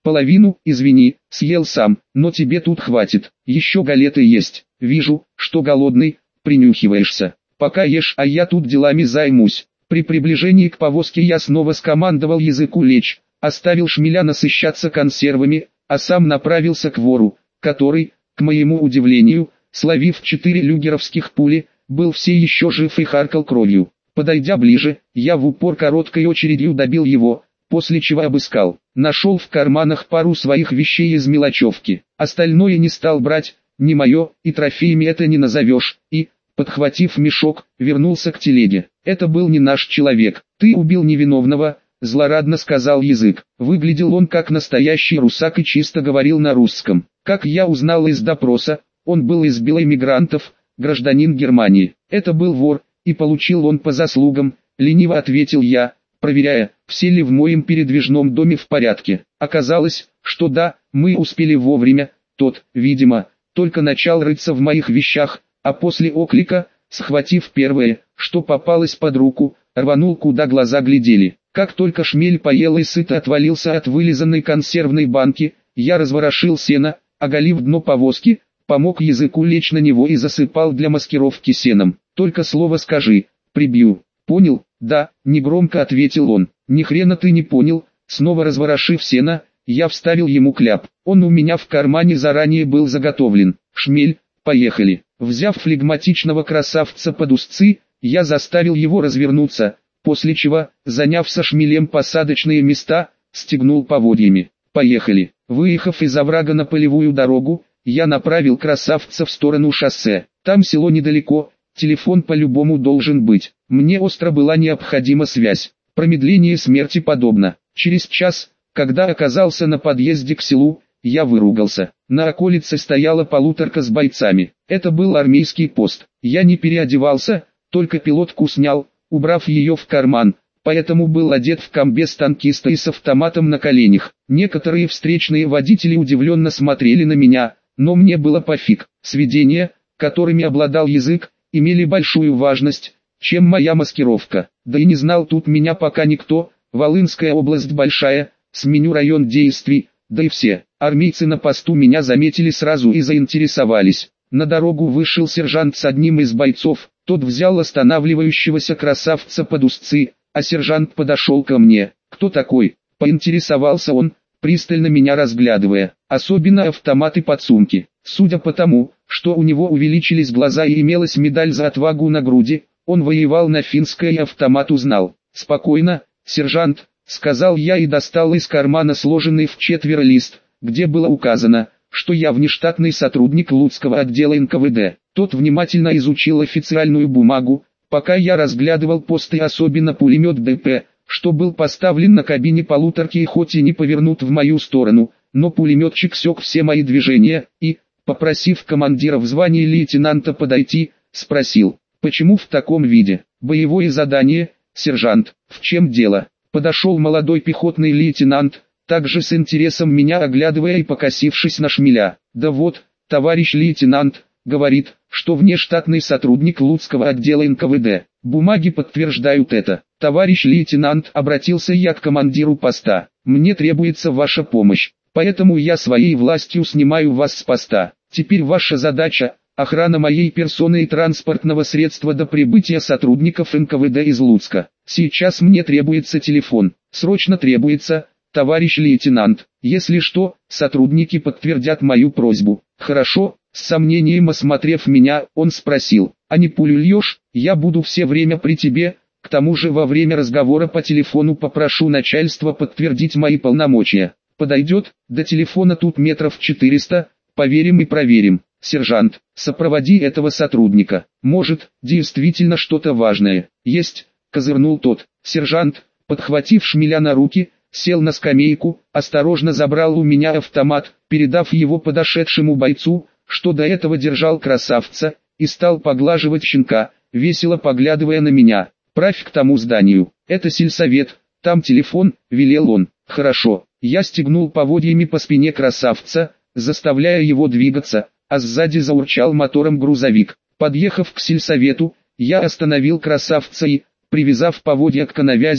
Половину, извини, съел сам, но тебе тут хватит. Еще галеты есть. Вижу, что голодный, принюхиваешься. Пока ешь, а я тут делами займусь. При приближении к повозке я снова скомандовал языку лечь, оставил шмеля насыщаться консервами, а сам направился к вору, который, к моему удивлению, словив четыре люгеровских пули, был все еще жив и харкал кровью. Подойдя ближе, я в упор короткой очередью добил его, после чего обыскал. Нашел в карманах пару своих вещей из мелочевки. Остальное не стал брать, не мое, и трофеями это не назовешь, и, подхватив мешок, вернулся к телеге. Это был не наш человек. Ты убил невиновного, злорадно сказал язык. Выглядел он как настоящий русак и чисто говорил на русском. Как я узнал из допроса, он был из белоэмигрантов, гражданин Германии. Это был вор, и получил он по заслугам, лениво ответил я, проверяя, все ли в моем передвижном доме в порядке. Оказалось, что да, мы успели вовремя. Тот, видимо, только начал рыться в моих вещах, а после оклика, схватив первое, что попалось под руку, рванул куда глаза глядели. Как только шмель поел и сыто отвалился от вылизанной консервной банки, я разворошил сено, оголив дно повозки, помог языку лечь на него и засыпал для маскировки сеном. Только слово скажи, прибью. Понял? Да, негромко ответил он. Ни хрена ты не понял. Снова разворошив сено, я вставил ему кляп. Он у меня в кармане заранее был заготовлен. Шмель, поехали. Взяв флегматичного красавца под узцы, я заставил его развернуться, после чего, заняв со шмелем посадочные места, стегнул поводьями. Поехали. Выехав из оврага на полевую дорогу, я направил красавца в сторону шоссе. Там село недалеко, телефон по-любому должен быть. Мне остро была необходима связь. Промедление смерти подобно. Через час, когда оказался на подъезде к селу, я выругался. На околице стояла полуторка с бойцами. Это был армейский пост. Я не переодевался, только пилотку снял, убрав ее в карман, поэтому был одет в комбез танкиста и с автоматом на коленях. Некоторые встречные водители удивленно смотрели на меня, но мне было пофиг. Сведения, которыми обладал язык, имели большую важность, чем моя маскировка. Да и не знал тут меня пока никто. Волынская область большая, сменю район действий, да и все. Армейцы на посту меня заметили сразу и заинтересовались. На дорогу вышел сержант с одним из бойцов, тот взял останавливающегося красавца под узцы, а сержант подошел ко мне. «Кто такой?» – поинтересовался он, пристально меня разглядывая, особенно автоматы подсумки. Судя по тому, что у него увеличились глаза и имелась медаль за отвагу на груди, он воевал на финской и автомат узнал. «Спокойно, сержант», — сказал я и достал из кармана сложенный в четверо лист, где было указано, что я внештатный сотрудник Луцкого отдела эн ка вэ дэ. Тот внимательно изучил официальную бумагу, пока я разглядывал посты, особенно пулемет дэ пэ, что был поставлен на кабине полуторки и хоть и не повернут в мою сторону, но пулеметчик сёк все мои движения и, попросив командира в звании лейтенанта подойти, спросил, почему в таком виде? Боевое задание, сержант, в чем дело? Подошел молодой пехотный лейтенант, также с интересом меня оглядывая и покосившись на шмеля. Да вот, товарищ лейтенант, говорит, что внештатный сотрудник Луцкого отдела эн ка вэ дэ. Бумаги подтверждают это. Товарищ лейтенант, обратился я к командиру поста, мне требуется ваша помощь, поэтому я своей властью снимаю вас с поста. Теперь ваша задача – охрана моей персоны и транспортного средства до прибытия сотрудников эн ка вэ дэ из Луцка. Сейчас мне требуется телефон, срочно требуется, товарищ лейтенант. Если что, сотрудники подтвердят мою просьбу. Хорошо, с сомнением осмотрев меня, он спросил, а не пулю льешь? Я буду все время при тебе, к тому же во время разговора по телефону попрошу начальство подтвердить мои полномочия. Подойдет, до телефона тут метров четыреста, поверим и проверим. Сержант, сопроводи этого сотрудника. Может, действительно что-то важное. Есть, козырнул тот. Сержант, подхватив шмеля на руки, сел на скамейку, осторожно забрал у меня автомат, передав его подошедшему бойцу, что до этого держал красавца, и стал поглаживать щенка, весело поглядывая на меня. Правь к тому зданию, это сельсовет, там телефон, велел он. Хорошо, я стегнул поводьями по спине красавца, заставляя его двигаться, а сзади заурчал мотором грузовик. Подъехав к сельсовету, я остановил красавца и, привязав поводья к коновязи,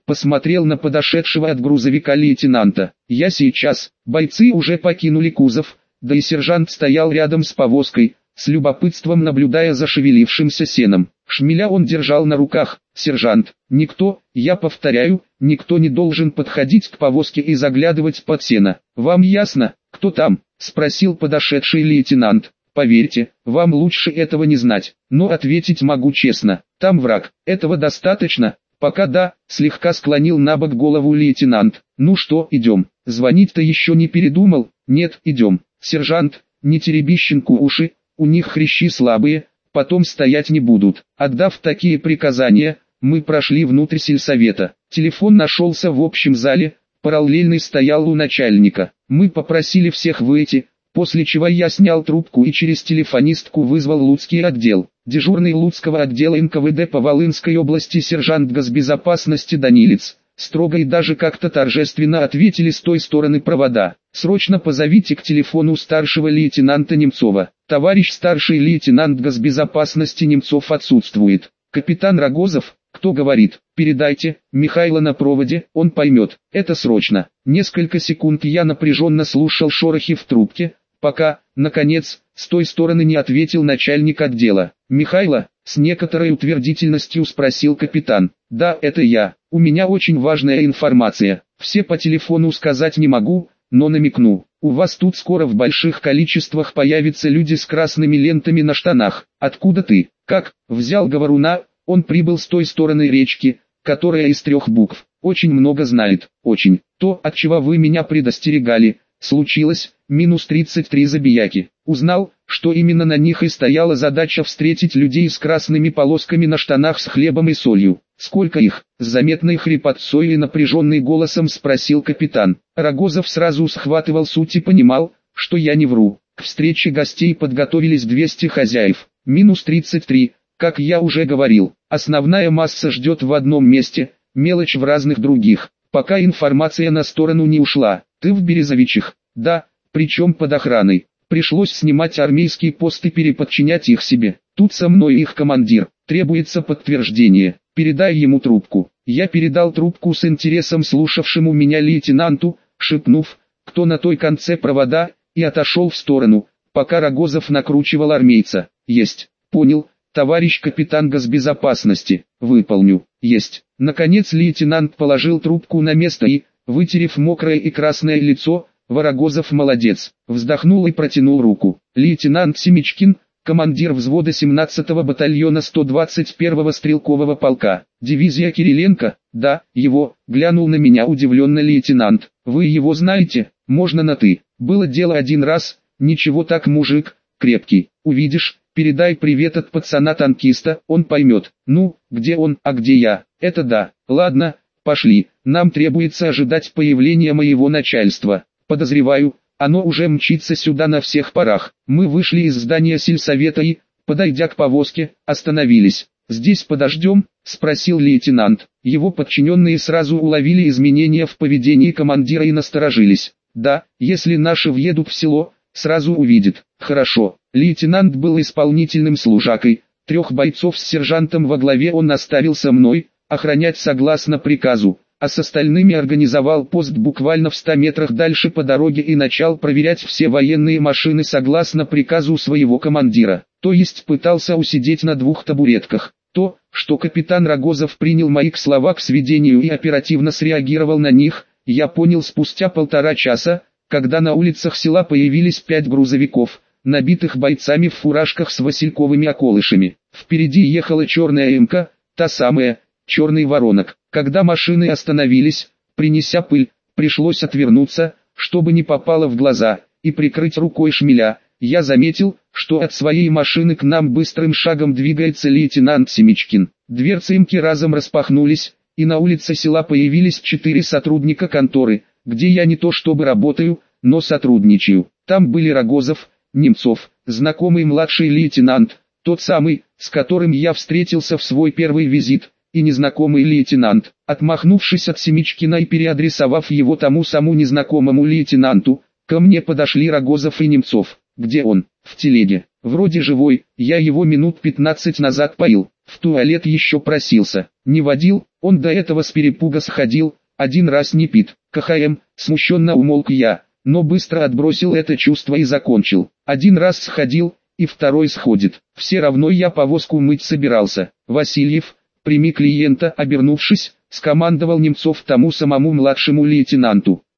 посмотрел на подошедшего от грузовика лейтенанта. «Я сейчас». Бойцы уже покинули кузов, да и сержант стоял рядом с повозкой, с любопытством наблюдая за шевелившимся сеном. Шмеля он держал на руках. «Сержант, никто, я повторяю, никто не должен подходить к повозке и заглядывать под сено. Вам ясно, кто там?» — спросил подошедший лейтенант. «Поверьте, вам лучше этого не знать, но ответить могу честно. Там враг. Этого достаточно?» «Пока да», — слегка склонил на бок голову лейтенант. «Ну что, идем? Звонить-то еще не передумал?» «Нет, идем. Сержант, не тереби щенку уши, у них хрящи слабые, потом стоять не будут». Отдав такие приказания, мы прошли внутрь сельсовета. Телефон нашелся в общем зале, параллельный стоял у начальника. Мы попросили всех выйти, после чего я снял трубку и через телефонистку вызвал Луцкий отдел. Дежурный Луцкого отдела эн ка вэ дэ по Волынской области сержант госбезопасности Данилец строго и даже как-то торжественно ответили с той стороны провода: «Срочно позовите к телефону старшего лейтенанта Немцова. Товарищ старший лейтенант госбезопасности Немцов отсутствует. Капитан Рогозов, кто говорит? Передайте, Михайло на проводе, он поймет, это срочно». Несколько секунд я напряженно слушал шорохи в трубке, пока, наконец, с той стороны не ответил начальник отдела. «Михайло?» — с некоторой утвердительностью спросил капитан. «Да, это я. У меня очень важная информация. Все по телефону сказать не могу, но намекну. У вас тут скоро в больших количествах появятся люди с красными лентами на штанах. Откуда ты? Как? Взял говоруна, он прибыл с той стороны речки, которая из трех букв. Очень много знает, очень. То, от чего вы меня предостерегали, случилось, минус тридцать три забияки. Узнал, что именно на них и стояла задача встретить людей с красными полосками на штанах с хлебом и солью. Сколько их? С заметной хрипотцой и напряженным голосом спросил капитан. Рогозов сразу схватывал суть и понимал, что я не вру. К встрече гостей подготовились двести хозяев. Минус тридцать три, как я уже говорил. Основная масса ждет в одном месте, мелочь в разных других. Пока информация на сторону не ушла. Ты в Березовичах? Да, причем под охраной. Пришлось снимать армейский пост и переподчинять их себе. Тут со мной их командир. Требуется подтверждение. Передай ему трубку. Я передал трубку с интересом слушавшему меня лейтенанту, шепнув, кто на той конце провода, и отошел в сторону, пока Рогозов накручивал армейца. Есть. Понял, товарищ капитан госбезопасности. Выполню. Есть. Наконец лейтенант положил трубку на место и, вытерев мокрое и красное лицо, Рогозов молодец, вздохнул и протянул руку. Лейтенант Семечкин, командир взвода семнадцатого батальона сто двадцать первого стрелкового полка, дивизия Кириленко. Да, его, глянул на меня удивленно лейтенант. Вы его знаете? Можно на «ты». Было дело один раз, ничего так мужик, крепкий. Увидишь, передай привет от пацана-танкиста, он поймет. Ну, где он, а где я? Это да. Ладно, пошли, нам требуется ожидать появления моего начальства. Подозреваю, оно уже мчится сюда на всех парах. Мы вышли из здания сельсовета и, подойдя к повозке, остановились. «Здесь подождем?» — спросил лейтенант. Его подчиненные сразу уловили изменения в поведении командира и насторожились. «Да, если наши въедут в село, сразу увидит». «Хорошо». Лейтенант был исполнительным служакой. Трех бойцов с сержантом во главе он оставил со мной, охранять согласно приказу, а с остальными организовал пост буквально в ста метрах дальше по дороге и начал проверять все военные машины согласно приказу своего командира, то есть пытался усидеть на двух табуретках. То, что капитан Рогозов принял мои слова к сведению и оперативно среагировал на них, я понял спустя полтора часа, когда на улицах села появились пять грузовиков, набитых бойцами в фуражках с васильковыми околышами. Впереди ехала черная эмка, та самая, черный воронок. Когда машины остановились, принеся пыль, пришлось отвернуться, чтобы не попало в глаза, и прикрыть рукой шмеля. Я заметил, что от своей машины к нам быстрым шагом двигается лейтенант Семечкин. Дверцы эмки разом распахнулись, и на улице села появились четыре сотрудника конторы, где я не то чтобы работаю, но сотрудничаю. Там были Рогозов, Немцов, знакомый младший лейтенант, тот самый, с которым я встретился в свой первый визит, и незнакомый лейтенант. Отмахнувшись от Семечкина и переадресовав его тому самому незнакомому лейтенанту, ко мне подошли Рогозов и Немцов. «Где он?» «В телеге. Вроде живой, я его минут пятнадцать назад поил. В туалет еще просился». «Не водил, Он до этого с перепуга сходил, один раз не пит. КХМ, смущенно умолк я, но быстро отбросил это чувство и закончил. Один раз сходил, и второй сходит. Все равно я повозку мыть собирался. Васильев, прими клиента, обернувшись, скомандовал Немцов тому самому младшему лейтенанту.